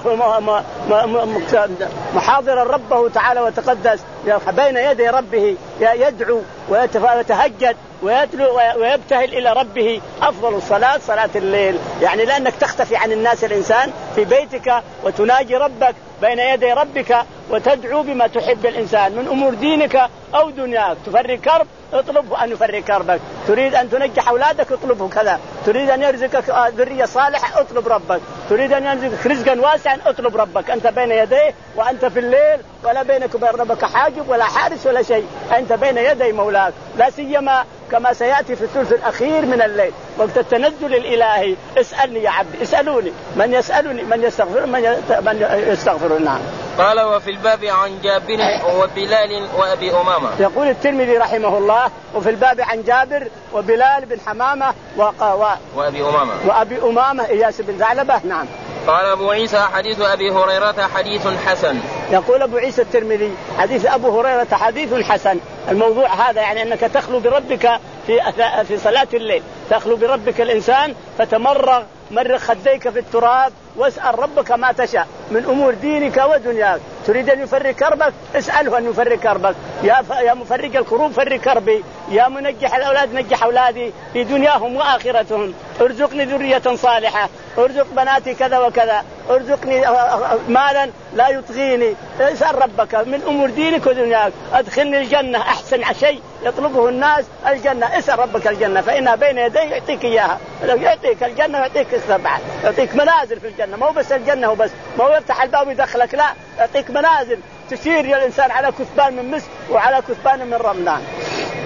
محاضرا ربه تعالى وتقدس بين يدي ربه يدعو ويتهجد ويتلو ويبتهل إلى ربه، أفضل الصلاة صلاة الليل. يعني لأنك تختفي عن الناس الإنسان في بيتك وتناجي ربك بين يدي ربك وتدعو بما تحب الإنسان من أمور دينك أو دنياك. تفرج كرب اطلبه أن يفرج كربك، تريد أن تنجح أولادك اطلبه كذا، تريد أن يرزقك ذرية صالحة اطلب ربك، تريد أن يرزقك رزقا واسعا اطلب ربك. أنت بين يديه وأنت في الليل ولا بينك وبين ربك حاجب ولا حارس ولا شيء، أنت بين يدي مولاك. لا سيما كما سيأتي في الثلث الأخير من الليل وقت التنزل الإلهي، اسألني يا عبدي اسألوني من يسألني من يستغفر من يستغفر. نعم. قال وفي الباب عن جابر وبلال وأبي أمامة. يقول الترمذي رحمه الله وفي الباب عن جابر وبلال بن حمامة وقاوى وأبي أمامة وأبي أمامة إياس بن ثعلبة. نعم. قال أبو عيسى حديث أبي هريرة حديث حسن. يقول أبو عيسى الترمذي حديث أبو هريرة حديث حسن. الموضوع هذا يعني أنك تخلو بربك في في صلاة الليل، تخلو بربك الإنسان فتمرغ مرغ خديك في التراب واسأل ربك ما تشاء من أمور دينك ودنياك. تريد أن يفرج كربك اسأله أن يفرج كربك. يا ف... يا مفرج الكروب فرج كربي، يا منجح الأولاد نجح أولادي في دنياهم وآخرتهم، ارزقني ذرية صالحة، ارزق بناتي كذا وكذا، ارزقني مالا لا يطغيني. اسأل ربك من أمور دينك ودنياك. ادخلني الجنة أحسن شيء يطلبه الناس الجنة، اسأل ربك الجنة فإنها بين يدي يعطيك إياها. لو يعطيك الجنة يعطيك السبعة، يعطيك منازل في الجنة، مو بس الجنة وبس، مو يفتح الباب يدخلك، لا يعطيك منازل تشير يا الإنسان على كثبان من مسك وعلى كثبان من رمضان.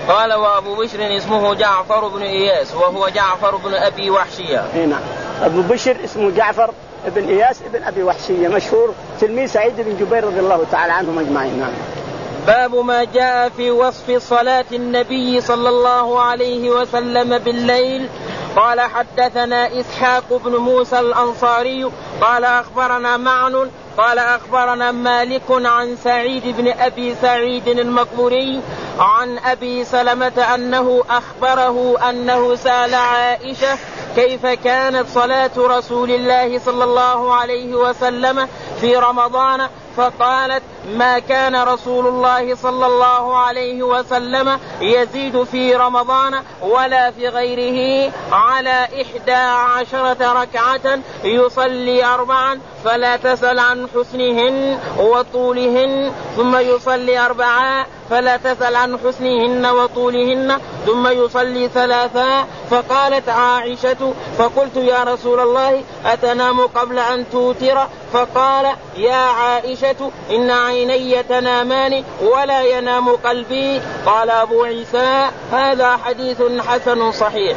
قال وأبو بشر اسمه جعفر بن إياس وهو جعفر بن أبي وحشية. هنا أبو بشر اسمه جعفر بن إياس بن أبي وحشية مشهور تلميذ سعيد بن جبير رضي الله تعالى عنهم أجمعين. باب ما جاء في وصف صلاة النبي صلى الله عليه وسلم بالليل. قال حدثنا إسحاق بن موسى الأنصاري قال أخبرنا معن قال أخبرنا مالك عن سعيد بن أبي سعيد المقبوري عن أبي سلمة أنه أخبره أنه سأل عائشة كيف كانت صلاة رسول الله صلى الله عليه وسلم في رمضان فقالت ما كان رسول الله صلى الله عليه وسلم يزيد في رمضان ولا في غيره على إحدى عشرة ركعة يصلي أربعا فلا تسأل عن حسنهن وطولهن ثم يصلي أربعا فلا تسأل عن حسنهن وطولهن ثم يصلي ثلاثا. فقالت عائشة فقلت يا رسول الله أتنام قبل أن توتر؟ فقال يا عائشة إن عيني تنامان ولا ينام قلبي. قال أبو عيسى هذا حديث حسن صحيح.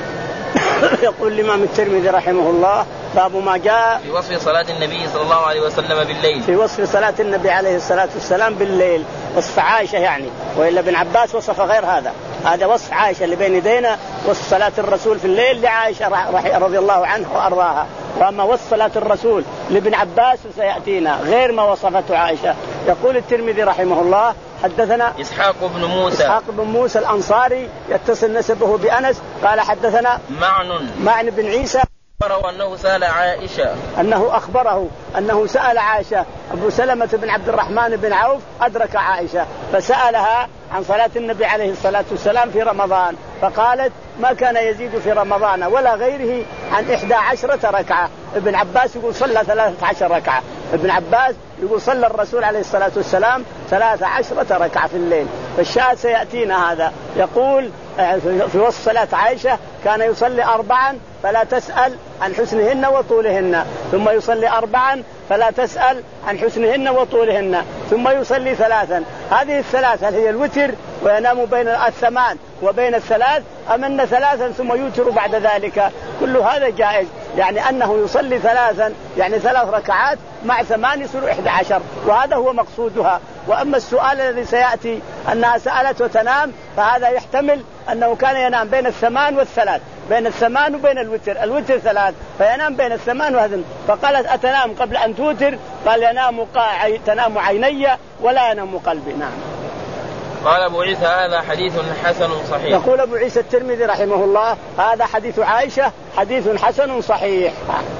يقول الإمام الترمذي رحمه الله باب ما جاء في وصف صلاة النبي صلى الله عليه وسلم بالليل. في وصف صلاة النبي عليه الصلاة والسلام بالليل وصف عائشة يعني، وإلا ابن عباس وصف غير هذا. هذا وصف عائشة اللي بين يدينا وصف صلاة الرسول في الليل لعائشة رضي الله عنها وأرضاها. وأما وصف صلاة الرسول لابن عباس سيأتينا غير ما وصفته عائشة. يقول الترمذي رحمه الله حدثنا إسحاق بن موسى إسحاق بن موسى الأنصاري يتصل نسبه بأنس قال حدثنا معن معن بن عيسى أخبره أنه سأل عائشة أنه أخبره أنه سأل عائشة. أبو سلمة بن عبد الرحمن بن عوف أدرك عائشة فسألها عن صلاة النبي عليه الصلاة والسلام في رمضان فقالت ما كان يزيد في رمضان ولا غيره عن إحدى عشرة ركعة. ابن عباس يقول صلى ثلاثة عشر ركعة. ابن عباس يقول صلى الرسول عليه الصلاة والسلام ثلاثة عشرة ركعة في الليل. فالشاهد سيأتينا هذا. يقول في وصف صلاة عائشة كان يصلي أربعا فلا تسأل عن حسنهن وطولهن ثم يصلي أربعا فلا تسأل عن حسنهن وطولهن ثم يصلي ثلاثا. هذه الثلاث هل هي الوتر وينام بين الثمان وبين الثلاث أم أن ثلاثا ثم يوتر بعد ذلك؟ كل هذا جائز، يعني أنه يصلي ثلاثا يعني ثلاث ركعات مع ثمان يصير إحدى عشر، وهذا هو مقصودها. وأما السؤال الذي سيأتي أنها سألت وتنام فهذا يحتمل أنه كان ينام بين الثمان والثلاث، بين الثمان وبين الوتر، الوتر ثلاث فينام بين الثمان وهذا. فقالت أتنام قبل أن توتر؟ قال ينام قا... تنام عيني ولا ينام قلبي. نعم. قال أبو عيسى هذا حديث حسن صحيح. يقول أبو عيسى الترمذي رحمه الله هذا حديث عائشة حديث حسن صحيح.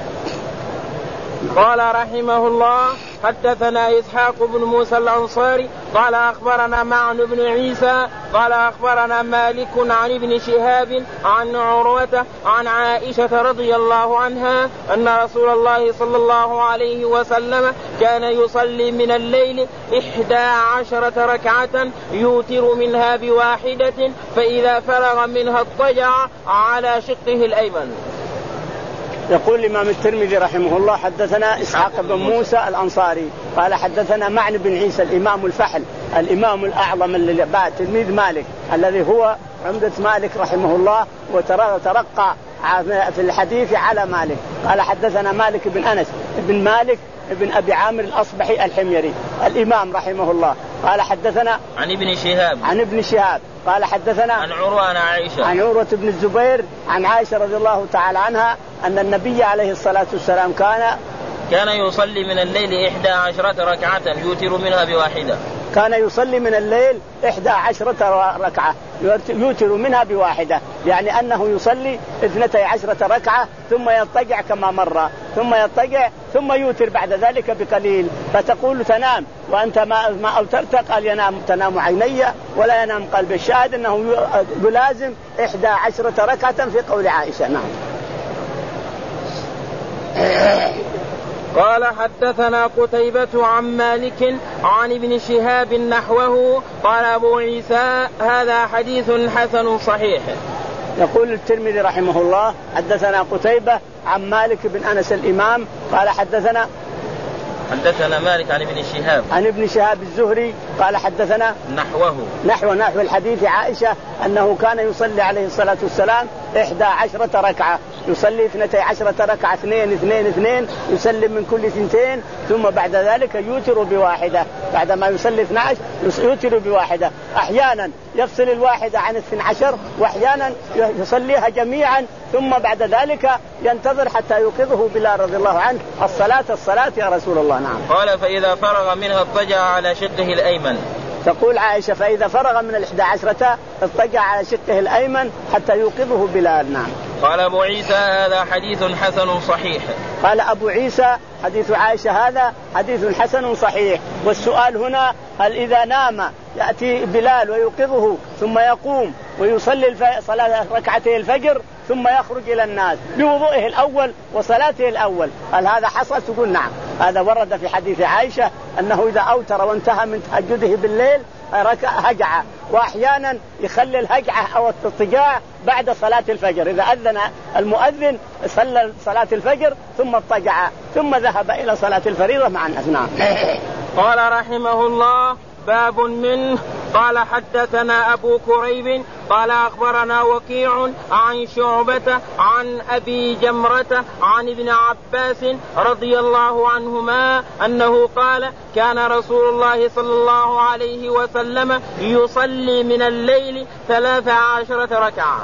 قال رحمه الله حدثنا إسحاق بن موسى الأنصاري قال أخبرنا معن بن عيسى قال أخبرنا مالك عن ابن شهاب عن عروة عن عائشة رضي الله عنها أن رسول الله صلى الله عليه وسلم كان يصلي من الليل إحدى عشرة ركعة يوتر منها بواحدة فإذا فرغ منها اضطجع على شقه الأيمن. يقول الإمام الترمذي رحمه الله حدثنا إسحاق بن موسى الأنصاري قال حدثنا معن بن عيسى الإمام الفحل الإمام الأعظم اللي بعد تلميذ مالك الذي هو عمدة مالك رحمه الله وترقى في الحديث على مالك. قال حدثنا مالك بن أنس بن مالك بن أبي عامر الأصبحي الحميري الإمام رحمه الله. قال حدثنا عن ابن شهاب عن ابن شهاب قال حدثنا عن عروة عن عائشة عن عروة بن الزبير عن عائشة رضي الله تعالى عنها أن النبي عليه الصلاة والسلام كان كان يصلي من الليل إحدى عشرة ركعة يوتر منها بواحدة. كان يصلي من الليل إحدى عشرة ركعة يوتر منها بواحدة، يعني أنه يصلي اثنتي عشرة ركعة ثم يضطجع كما مر ثم يضطجع ثم يوتر بعد ذلك بقليل. فتقول تنام وأنت ما, ما أوترت؟ قال ينام تنام عيني ولا ينام قلبي. الشاهد أنه يلازم إحدى عشرة ركعة في قول عائشة. نعم. قال حدثنا قتيبة عن مالك عن ابن شهاب نحوه قال أبو عيسى هذا حديث حسن صحيح. يقول الترمذي رحمه الله حدثنا قتيبة عن مالك بن أنس الإمام قال حدثنا حدثنا مالك عن ابن شهاب عن ابن شهاب الزهري قال حدثنا نحوه نحو نحو الحديث عائشة أنه كان يصلي عليه الصلاة والسلام إحدى عشرة ركعة، يصلي اثنتي عشرة ركعة اثنين اثنين اثنين، يسلم من كل اثنتين، ثم بعد ذلك يوتر بواحدة، بعدما يصلي اثني عشر يوتر بواحدة، أحيانا يفصل الواحدة عن اثني عشر وأحيانا يصليها جميعا، ثم بعد ذلك ينتظر حتى يوقظه بلال رضي الله عنه الصلاة الصلاة يا رسول الله. نعم. قال فإذا فرغ منها اضطجع على شقه الأيمن. تقول عائشة فإذا فرغ من الإحدى عشرة اضطجع على شقه الأيمن حتى يوقظه بلال. نعم. قال أبو عيسى هذا حديث حسن صحيح. قال أبو عيسى حديث عائشة هذا حديث حسن صحيح. والسؤال هنا هل إذا نام يأتي بلال ويوقظه ثم يقوم ويصلي صلاة ركعتي الفجر ثم يخرج إلى الناس بوضوئه الأول وصلاته الأول، هل هذا حصل؟ تقول نعم، هذا ورد في حديث عائشة أنه إذا أوتر وانتهى من تهجده بالليل هجع، وأحيانا يخلي الهجعة أو الاضطجاع بعد صلاة الفجر، إذا أذن المؤذن صلى صلاة الفجر ثم اضطجع ثم ذهب إلى صلاة الفريضة مع الناس. نعم. قال رحمه الله باب منه. قال حدثنا أبو كريب قال أخبرنا وكيع عن شعبة عن أبي جمرة عن ابن عباس رضي الله عنهما أنه قال كان رسول الله صلى الله عليه وسلم يصلي من الليل ثلاث عشرة ركعة.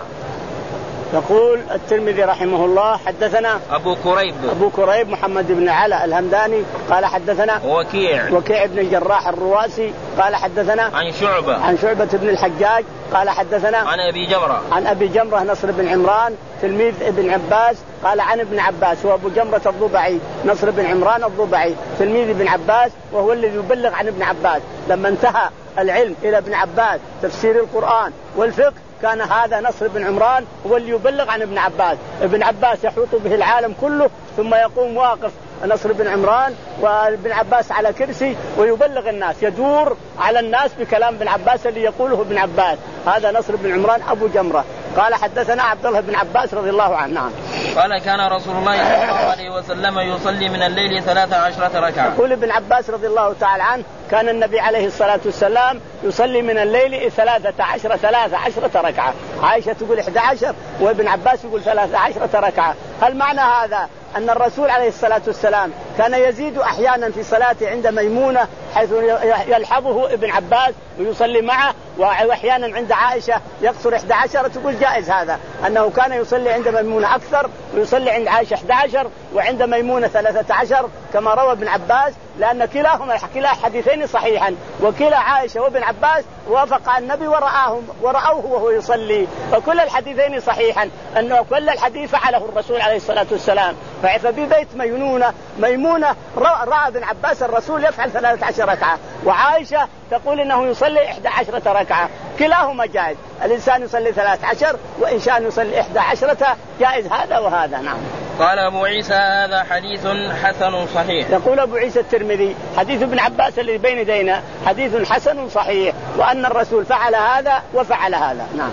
يقول الترمذي رحمه الله حدثنا أبو كريب أبو كريب محمد بن علاء الهمداني قال حدثنا وكيع وكيع بن الجراح الرواسي قال حدثنا عن شعبة عن شعبة بن الحجاج قال حدثنا عن أبي جمرة عن أبي جمرة نصر بن عمران تلميذ ابن عباس قال عن ابن عباس وأبو جمرة الضبعي نصر بن عمران الضبعي تلميذ ابن عباس وهو الذي يبلغ عن ابن عباس، لما انتهى العلم إلى ابن عباس تفسير القرآن والفقه كان هذا نصر بن عمران هو اللي يبلغ عن ابن عباس، ابن عباس يحوط به العالم كله ثم يقوم واقف نصر بن عمران وابن عباس على كرسي ويبلغ الناس، يدور على الناس بكلام ابن عباس اللي يقوله ابن عباس، هذا نصر بن عمران أبو جمرة. قال حدثنا عبد الله بن عباس رضي الله عنه. نعم. قال كان رسول الله صلى الله عليه وسلم يصلي من الليل ثلاث عشرة ركعة. يقول ابن عباس رضي الله تعالى عنه كان النبي عليه الصلاة والسلام يصلي من الليل ثلاثة عشرة ثلاثة عشرة ركعة، عائشة تقول إحدى عشر وابن عباس يقول ثلاثة عشرة ركعة. هل معنى هذا أن الرسول عليه الصلاة والسلام كان يزيد أحيانا في صلاته عند ميمونة حيث يلحظه ابن عباس ويصلي معه، وأحيانا عند عائشة يقصر إحدى عشر؟ تقول جائز هذا، أنه كان يصلي عند ميمونة أكثر ويصلي عند عائشة إحدى عشر وعند ميمونة ثلاثة عشر كما روى ابن عباس، لأن كلاهما كلا حديثين صحيحا، وكلا عائشة وابن عباس وافق النبي ورآهم ورأوه وهو يصلي، فكل الحديثين صحيحا أنه كل الحديث فعله الرسول عليه الصلاة والسلام. ففي بيت ميمونة ميمونة رأى ابن عباس الرسول يفعل ثلاثة عشر ركعة، وعائشة تقول إنه يصلي إحدى عشرة ركعة، كلاهما جائز، الإنسان يصلي ثلاثة عشر وإن شاء يصلي إحدى عشرة، جائز هذا وهذا. نعم. قال أبو عيسى هذا حديث حسن صحيح. يقول أبو عيسى الترمذي حديث ابن عباس الذي بين يدينا حديث حسن صحيح، وأن الرسول فعل هذا وفعل هذا. نعم.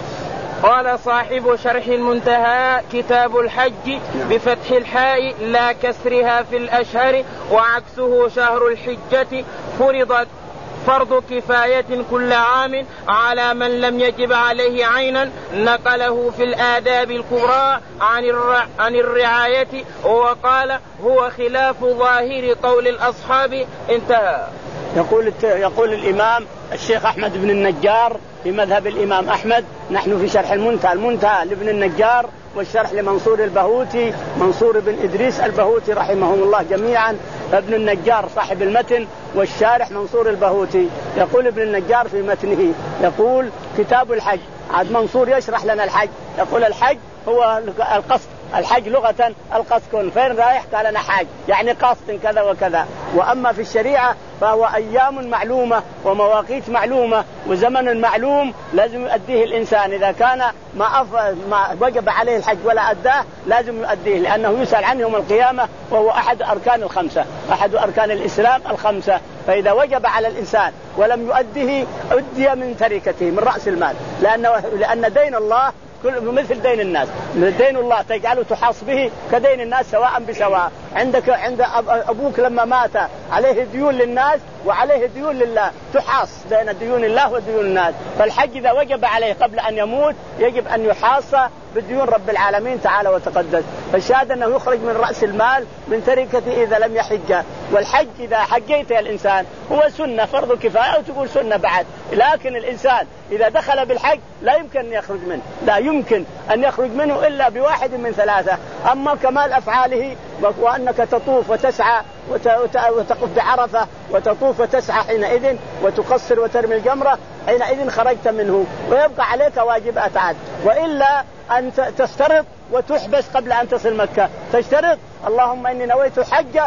قال صاحب شرح المنتهى كتاب الحج بفتح الحاء لا كسرها في الأشهر، وعكسه شهر الحجة فرضت فرض كفاية كل عام على من لم يجب عليه عينا، نقله في الآداب الكبرى عن الرع عن الرعاية وقال هو خلاف ظاهر قول الأصحاب. انتهى. يقول يقول الإمام الشيخ أحمد بن النجار في مذهب الإمام أحمد، نحن في شرح المنتهى المنتهى لابن النجار والشرح لمنصور البهوتي منصور بن إدريس البهوتي رحمهم الله جميعا، ابن النجار صاحب المتن والشارح منصور البهوتي. يقول ابن النجار في متنه يقول كتاب الحج، عاد منصور يشرح لنا الحج، يقول الحج هو القصد، الحج لغة القصد، كن فين رايح قال أنا حاج يعني قصد كذا وكذا، وأما في الشريعة فهو أيام معلومة ومواقيت معلومة وزمن معلوم لازم يؤديه الإنسان، إذا كان ما, أف... ما وجب عليه الحج ولا أداه لازم يؤديه، لأنه يسأل عنه يوم القيامة وهو أحد أركان الخمسة، أحد أركان الإسلام الخمسة، فإذا وجب على الإنسان ولم يؤديه أدي من تركته من رأس المال، لأنه لأن دين الله كل مثل دين الناس. دين الله تجعله تحاص به كدين الناس سواء بسواء. عندك عند أبوك لما مات عليه ديون للناس وعليه ديون لله، تحاص بين ديون الله وديون الناس. فالحج إذا وجب عليه قبل أن يموت يجب أن يحاص بديون رب العالمين تعالى وتقدس. فالشاهد أنه يخرج من رأس المال من تركته إذا لم يحج. والحج إذا حجيت يا الإنسان هو سنة فرض كفاية أو تقول سنة بعد، لكن الإنسان إذا دخل بالحج لا يمكن أن يخرج منه، لا يمكن أن يخرج منه إلا بواحد من ثلاثة. أما كمال أفعاله وأنك تطوف وتسعى وتقف بعرفة وتطوف وتسعى حينئذ وتقصر وترمي الجمرة حينئذ خرجت منه، ويبقى عليك واجبات عاد. وإلا أن تشترط وتحبس قبل أن تصل مكة، تشترط اللهم إني نويت الحج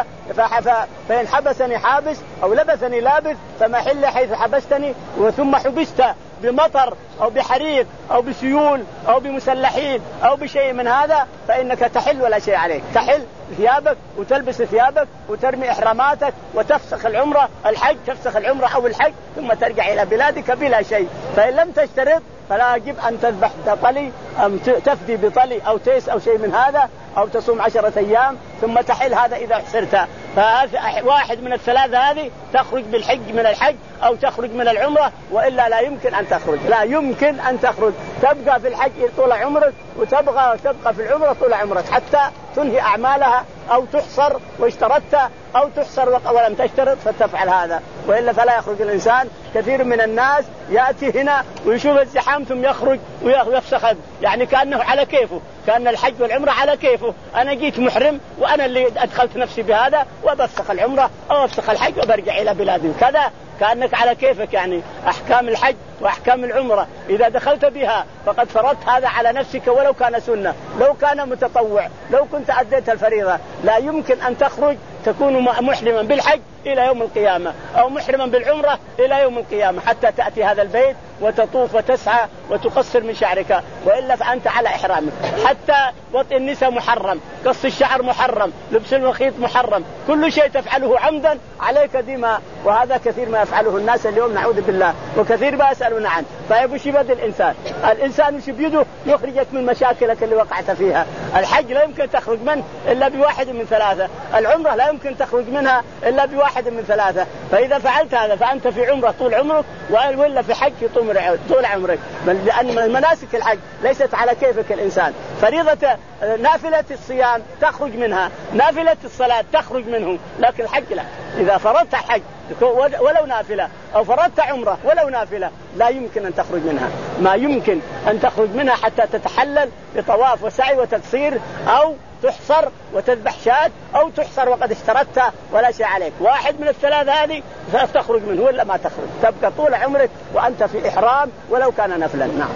فإن حبسني حابس أو لبسني لابس فمحل حيث حبستني، وثم حبست بمطر أو بحريق أو بسيول أو بمسلحين أو بشيء من هذا فإنك تحل ولا شيء عليك، تحل ثيابك وتلبس ثيابك وترمي إحراماتك وتفسخ العمرة الحج تفسخ العمرة أو الحج ثم ترجع إلى بلادك بلا شيء. فإن لم تشترط فلا يجب أن تذبح طلي أو تفدي بطلي أو تيس أو شيء من هذا أو تصوم عشرة أيام ثم تحل، هذا إذا حسرت. فهذا واحد من الثلاثة هذه تخرج بالحج من الحج أو تخرج من العمرة، وإلا لا يمكن أن تخرج، لا يمكن أن تخرج. تبقى في الحج طول عمرك وتبقى تبقى في العمرة طول عمرك حتى تنهي أعمالها أو تحصر واشترطت أو تحصر ولم تشترط فتفعل هذا، وإلا فلا يخرج الإنسان. كثير من الناس يأتي هنا ويشوف الزحام ثم يخرج ويفسخ، يعني كأنه على كيفه، كأن الحج والعمرة على كيفه. أنا جيت محرم وأنا اللي أدخلت نفسي بهذا وبفسخ العمرة أو أفسخ الحج وبرجع إلى بلادي كذا، كأنك على كيفك. يعني أحكام الحج وأحكام العمرة إذا دخلت بها فقد فرضت هذا على نفسك ولو كان سنة، لو كان متطوع، لو كنت أديت الفريضة. لا يمكن أن تخرج تكون محرما بالحج إلى يوم القيامة أو محرما بالعمرة إلى يوم القيامة حتى تأتي هذا البيت وتطوف وتسعى وتقصر من شعرك، وإلا فأنت على إحرامك. حتى وطئ النساء محرم، قص الشعر محرم، لبس المخيط محرم، كل شيء تفعله عمدا عليك دماء. وهذا كثير ما يفعله الناس اليوم نعوذ بالله، وكثير ما يسألون عنه. طيب وش بد الإنسان؟ الإنسان وش بيده يخرجك من مشاكلك اللي وقعت فيها. الحج لا يمكن تخرج منه إلا بواحد من ثلاثة، العمرة لا يمكن تخرج منها إلا بواحد من ثلاثة. فإذا فعلت هذا فأنت في عمرة طول عمرك ولا في حج طول عمرك، لأن مناسك الحج ليست على كيفك الإنسان. فريضة نافلة الصيام تخرج منها، نافلة الصلاة تخرج منه، لكن الحج لا. إذا فرضت حج ولو نافلة أو فرضت عمرة ولو نافلة لا يمكن أن تخرج منها، ما يمكن أن تخرج منها حتى تتحلل بطواف وسعي وتقصير أو تحصر وتذبح شاة أو تحصر وقد اشترطت ولا شيء عليك. واحد من الثلاث هذه فتخرج منه ولا ما تخرج، تبقى طول عمرك وأنت في إحرام ولو كان نفلا. نعم.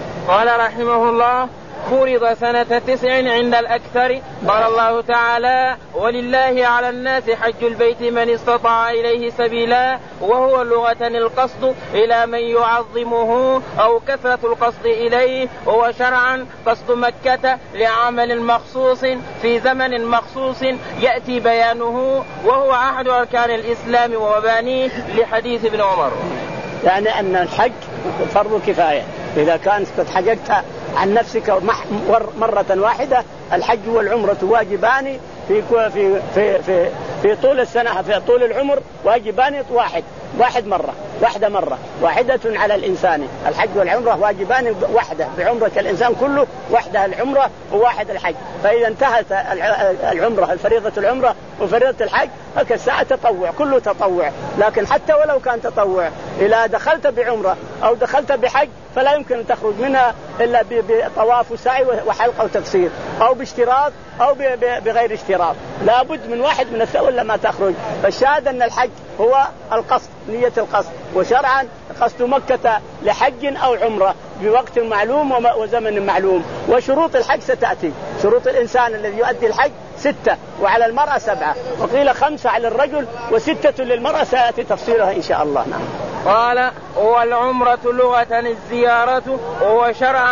قال رحمه الله: فرض سنة تسع عند الأكثر. قال الله تعالى: ولله على الناس حج البيت من استطاع إليه سبيلا، وهو لغة القصد إلى من يعظمه أو كثرة القصد إليه، وهو شرعا قصد مكة لعمل مخصوص في زمن مخصوص يأتي بيانه، وهو أحد أركان الإسلام ومبانيه لحديث ابن عمر. يعني أن الحج فرض كفاية، إذا كانت قد حججت عن نفسك مرة واحدة. الحج والعمرة واجبان في في في في, في طول السنة، في طول العمر واجبان واحد واحد مرة واحدة مرة واحدة على الإنسان. الحج والعمرة واجبان واحدة بعمرة الإنسان كله، واحدة العمرة وواحد الحج. فإذا انتهت العمرة الفريضة العمرة وفريضة الحج فكالساعة تطوع، كله تطوع. لكن حتى ولو كان تطوع إذا دخلت بعمرة أو دخلت بحج فلا يمكن أن تخرج منها إلا بطواف وسعي وحلقة وتقصير أو باشتراط أو بغير اشتراط، لابد من واحد من الثلاثة ولا ما تخرج. فالشاهد أن الحج هو القصد، نية القصد، وشرعا قصد مكة لحج أو عمرة بوقت معلوم وزمن معلوم. وشروط الحج ستأتي، شروط الإنسان الذي يؤدي الحج ستة وعلى المرأة سبعة، وقيل خمسة على الرجل وستة للمرأة، سيأتي تفصيلها إن شاء الله. نعم. قال: والعمرة لغة الزيارة، وهو شرعا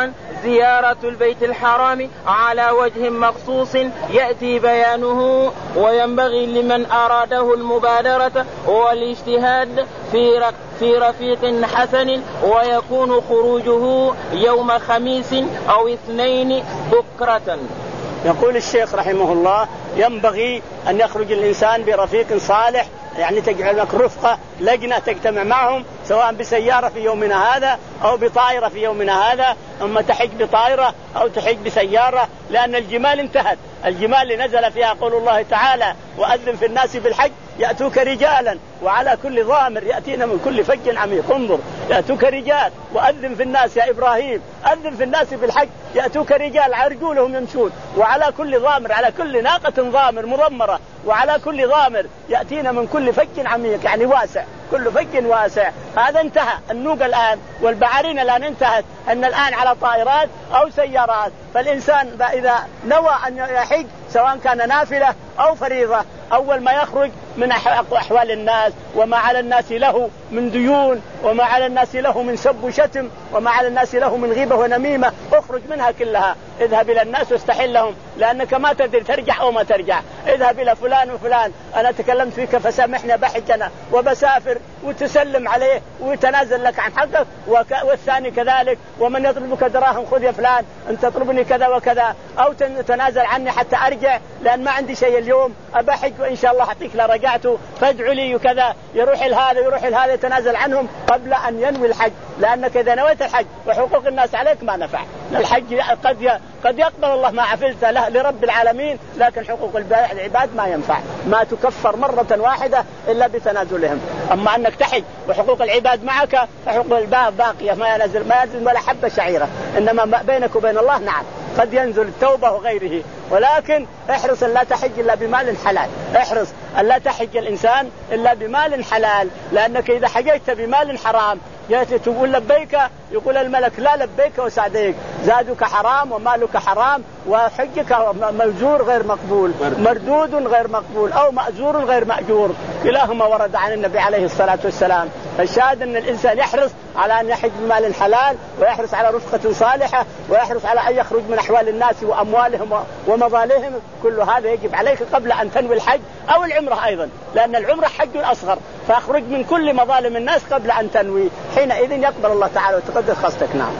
زيارة البيت الحرام على وجه مخصوص يأتي بيانه، وينبغي لمن أراده المبادرة والاجتهاد في في رفيق حسن، ويكون خروجه يوم خميس أو اثنين بكرة. يقول الشيخ رحمه الله: ينبغي أن يخرج الإنسان برفيق صالح، يعني تجعل لك رفقة لجنة تجتمع معهم، سواء بسيارة في يومنا هذا أو بطائرة في يومنا هذا، أما تحج بطائرة أو تحج بسيارة، لأن الجمال انتهت. الجمال اللي نزل فيها قول الله تعالى: وأذن في الناس بالحج يأتوك رجالا وعلى كل ضامر يأتينا من كل فج عميق. انظر، يأتوك رجال، وأذن في الناس يا إبراهيم، أذن في الناس بالحج يأتوك رجال عرجولهم يمشون، وعلى كل ضامر، على كل ناقة ضامر مضمرة، وعلى كل ضامر يأتينا من كل فج عميق، يعني واسع، كل فج واسع. هذا انتهى النوق الآن، والبعارين الآن انتهت، أن الآن على طائرات أو سيارات. فالإنسان إذا نوى أن يحج سواء كان نافلة أو فريضة، أول ما يخرج من أحوال الناس وما على الناس له من ديون، وما على الناس له من سب وشتم، وما على الناس له من غيبة ونميمة، اخرج منها كلها. اذهب إلى الناس واستحل لهم، لأنك ما تدري ترجع أو ما ترجع. اذهب إلى فلان وفلان: أنا تكلمت فيك فسامحنا بحجنا، وبسافر، وتسلم عليه ويتنازل لك عن حقك، والثاني كذلك: ومن يطلبك دراهم خذ يا فلان، أنت تطلبني كذا وكذا، أو تنازل عني حتى أرجع لأن ما عندي شيء اليوم، أبحج وإن شاء الله حطيك لا رجعته، فادعوا لي وكذا. يروح لهذا يروح لهذا، يتنازل عنهم قبل أن ينوي الحج، لأنك إذا نويت الحج وحقوق الناس عليك ما نفع. الحج قد قد يقبل الله ما عفلت له لرب العالمين، لكن حقوق العباد ما ينفع، ما تكفر مرة واحدة إلا بتنازلهم. أما أنك تحج وحقوق العباد معك فحقوق الباب باقية، ما ينزل ما ينزل ولا حبة شعيرة، إنما بينك وبين الله نعم قد ينزل التوبة وغيره. ولكن احرص أن لا تحج إلا بمال حلال، احرص أن لا تحج الإنسان إلا بمال حلال، لأنك إذا حججت بمال حرام تقول لبيك، يقول الملك لا لبيك وسعديك، زادك حرام ومالك حرام وحجك مأجور غير مقبول، مردود غير مقبول، أو مأجور غير مأجور، كلاهما ورد عن النبي عليه الصلاة والسلام. فالشاهد أن الإنسان يحرص على أن يحج بمال حلال، ويحرص على رفقة صالحة، ويحرص على أن يخرج من أحوال الناس وأموالهم ومظالهم. كل هذا يجب عليك قبل أن تنوي الحج أو العمرة أيضا، لأن العمرة حج أصغر، فاخرج من كل مظالم الناس قبل أن تنوي، حينئذ يقبل الله تعالى وتقدر خاصتك. نعم.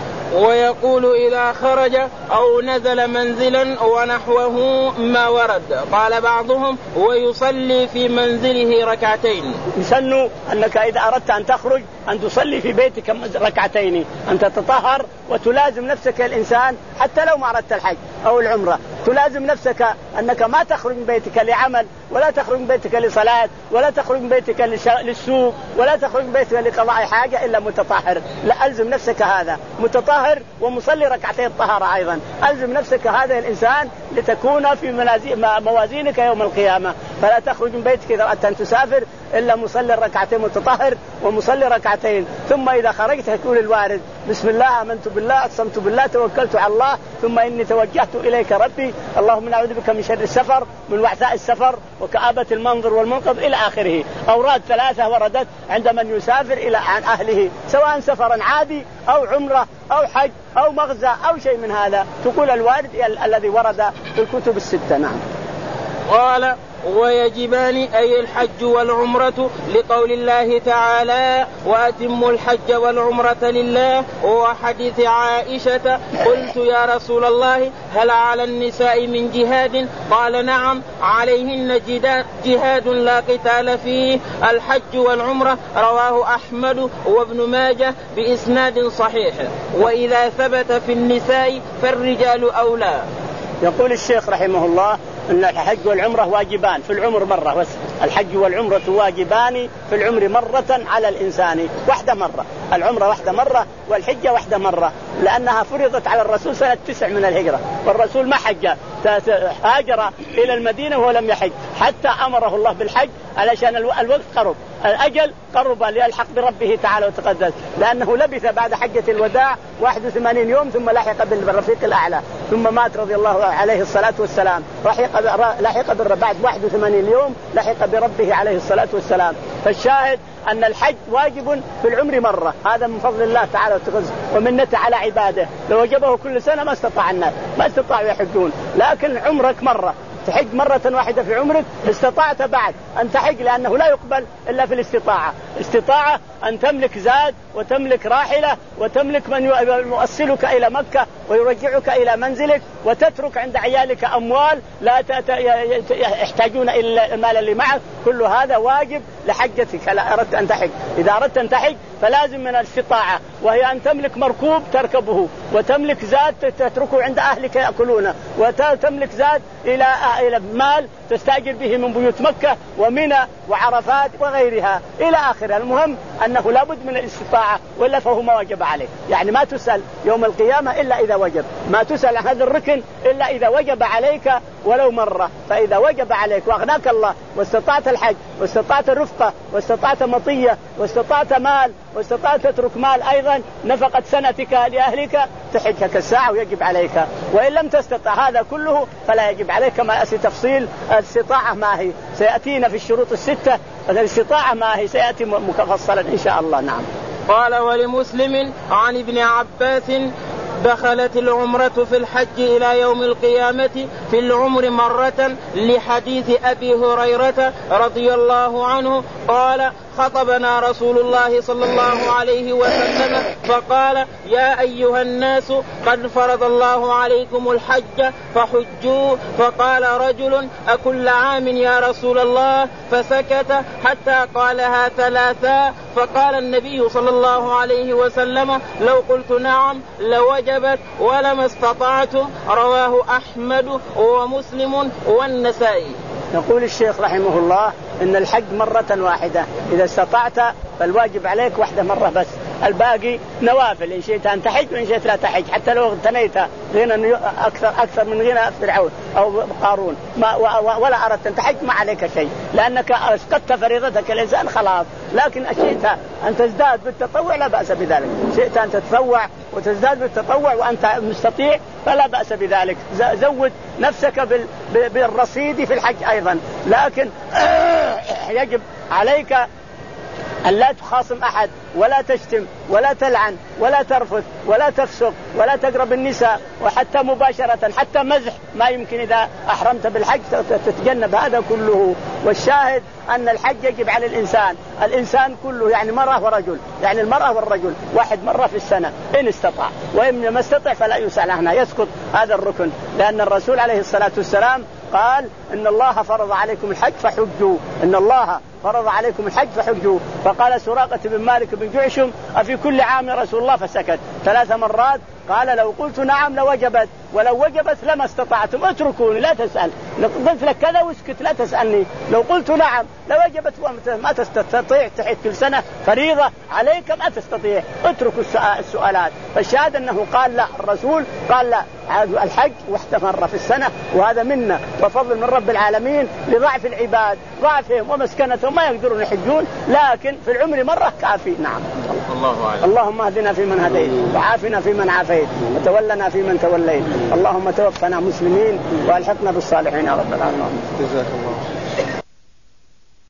ويقول إذا خرج أو نزل منزلا ونحوه ما ورد. قال بعضهم: ويصلي في منزله ركعتين. يسنوا أنك إذا أردت أن تخرج أن تصلي في بيتك ركعتين، أن تتطهر وتلازم نفسك الإنسان حتى لو ما أردت الحج أو العمرة، تلازم نفسك أنك ما تخرج من بيتك لعمل، ولا تخرج من بيتك لصلاة، ولا تخرج من بيتك للسوق، ولا تخرج من بيتك لقضاء حاجة إلا متطهر. لا، ألزم نفسك هذا متطهر ومصلي ركعتين الطهارة أيضا، ألزم نفسك هذا الإنسان لتكون في موازينك يوم القيامة. فلا تخرج من بيتك إذا أردت أن تسافر إلا مصلي ركعتين متطهر ومصلي ركعتين. ثم إذا خرجت تقول الوارد: بسم الله آمنت بالله أقسمت بالله توكلت على الله ثم إني توجهت إليك ربي اللهم نعوذ بك من شر السفر، من وعثاء السفر وكآبة المنظر والمنقض إلى آخره. أوراد ثلاثة وردت عند من يسافر إلى عن أهله، سواء سفرا عادي أو عمرة أو حج أو مغزى أو شيء من هذا، تقول الوارد الذي ورد في الكتب الستة. نعم. قال: ويجبان أي الحج والعمرة لقول الله تعالى: وأتموا الحج والعمرة لله. وحديث عائشة: قلت يا رسول الله هل على النساء من جهاد؟ قال: نعم عليهن جهاد لا قتال فيه، الحج والعمرة. رواه أحمد وابن ماجه بإسناد صحيح. وإذا ثبت في النساء فالرجال أولى. يقول الشيخ رحمه الله أن الحج والعمرة واجبان في العمر مرة، بس الحج والعمرة واجبان في العمر مرة على الإنسان، واحدة مرة، العمرة واحدة مرة والحجة واحدة مرة، لأنها فرضت على الرسول سنة تسع من الهجرة، والرسول ما حج، هاجر إلى المدينة وهو لم يحج حتى أمره الله بالحج علشان الوقت قرب، الأجل قرب ليلحق بربه تعالى وتقدس، لأنه لبث بعد حجة الوداع واحد وثمانين يوم ثم لحق بالرفيق الأعلى، ثم مات رضي الله عليه الصلاة والسلام، لحق بعد واحد وثمانين يوم لحق بربه عليه الصلاة والسلام. فالشاهد أن الحج واجب في العمر مرة، هذا من فضل الله تعالى ومنته على عباده. لو وجبه كل سنة ما استطاع الناس ما استطاعوا يحجون، لكن عمرك مرة تحج مرة واحدة في عمرك، استطعت بعد أن تحج، لأنه لا يقبل إلا في الاستطاعة. استطاعة أن تملك زاد وتملك راحلة وتملك من يوصلك إلى مكة ويرجعك إلى منزلك، وتترك عند عيالك أموال لا يحتاجون إلا المال اللي معك. كل هذا واجب لحجتك لا أردت أن تحج. إذا أردت أن تحج فلازم من الاستطاعة، وهي أن تملك مركوب تركبه، وتملك زاد تتركه عند أهلك يأكلونه، وتملك زاد إلى إلى مال تستأجر به من بيوت مكة ومنى وعرفات وغيرها إلى آخره. المهم أنه لابد من الاستطاعة، وإلا فهو ما وجب عليه. يعني ما تسأل يوم القيامة إلا إذا وجب، ما تسأل عن هذا الركن إلا إذا وجب عليك ولو مرة. فإذا وجب عليك وأغناك الله واستطعت الحج واستطعت الرفقة واستطعت مطية واستطعت مال واستطعت تترك مال أيضا نفقة سنتك لأهلك، تحجك الساعة ويجب عليك. وإن لم تستطع هذا كله فلا يجب عليك. كما أسي تفصيل الاستطاعة ما هي سيأتينا في الشروط الستة، الاستطاعة ما هي سيأتي مفصلا إن شاء الله. نعم. قال ولمسلم عن ابن عباس دخلت العمرة في الحج إلى يوم القيامة في العمر مرة، لحديث أبي هريرة رضي الله عنه قال خطبنا رسول الله صلى الله عليه وسلم فقال يا أيها الناس قد فرض الله عليكم الحج فحجوا. فقال رجل أكل عام يا رسول الله؟ فسكت حتى قالها ثلاثا. فقال النبي صلى الله عليه وسلم لو قلت نعم لوجبت ولما استطعتم. رواه أحمد ومسلم والنسائي. يقول الشيخ رحمه الله إن الحج مرة واحدة، إذا استطعت فالواجب عليك واحدة مرة بس، الباقي نوافل إن شئت أن تحج وإن شئت لا تحج. حتى لو اغتنيت غنى أكثر أكثر من غنى فرعون أو قارون ما ولا أردت أن تحج ما عليك شيء، لأنك أسقطت فريضتك الإنسان خلاص. لكن شئت أن تزداد بالتطوع لا بأس بذلك، شئت أن تتطوع وتزداد بالتطوع وأنت مستطيع فلا بأس بذلك. زود نفسك بالرصيد في الحج أيضا. لكن يجب عليك أن لا تخاصم أحد ولا تشتم ولا تلعن ولا ترفث ولا تفسق ولا تقرب النساء، وحتى مباشرة حتى مزح ما يمكن إذا أحرمت بالحج تتجنب هذا كله. والشاهد أن الحج يجب على الإنسان الإنسان كله، يعني مرأة ورجل، يعني المرأة والرجل واحد مرة في السنة إن استطاع، وإن ما استطع فلا يسأل عنها، يسقط هذا الركن. لأن الرسول عليه الصلاة والسلام قال إن الله فرض عليكم الحج فحجوا، إن الله فرض عليكم الحج فحجوا. فقال سراقة بن مالك بن جعشم أفي كل عام يا رسول الله؟ فسكت ثلاث مرات. قال لو قلت نعم لوجبت ولو وجبت لما استطعتم اتركوني لا تسأل. لو قلت لك كذا واسكت لا تسألني. لو قلت نعم لوجبت ما تستطيع تحج كل سنة فريضة عليك ما تستطيع، اترك السؤالات. فالشاهد أنه قال لا، الرسول قال لا، الحج واحدة مرة في السنة، وهذا منا وفضل من رب العالمين لضعف العباد، ضعفهم ومسكنتهم ما يقدرون يحجون، لكن في العمر مرة كافي. نعم. الله أعلم. اللهم اهدنا فيمن هديت وعافنا فيمن عافيت وتولنا فيمن توليت، اللهم توفنا مسلمين والحقنا بالصالحين يا رب العالمين. جزاك الله.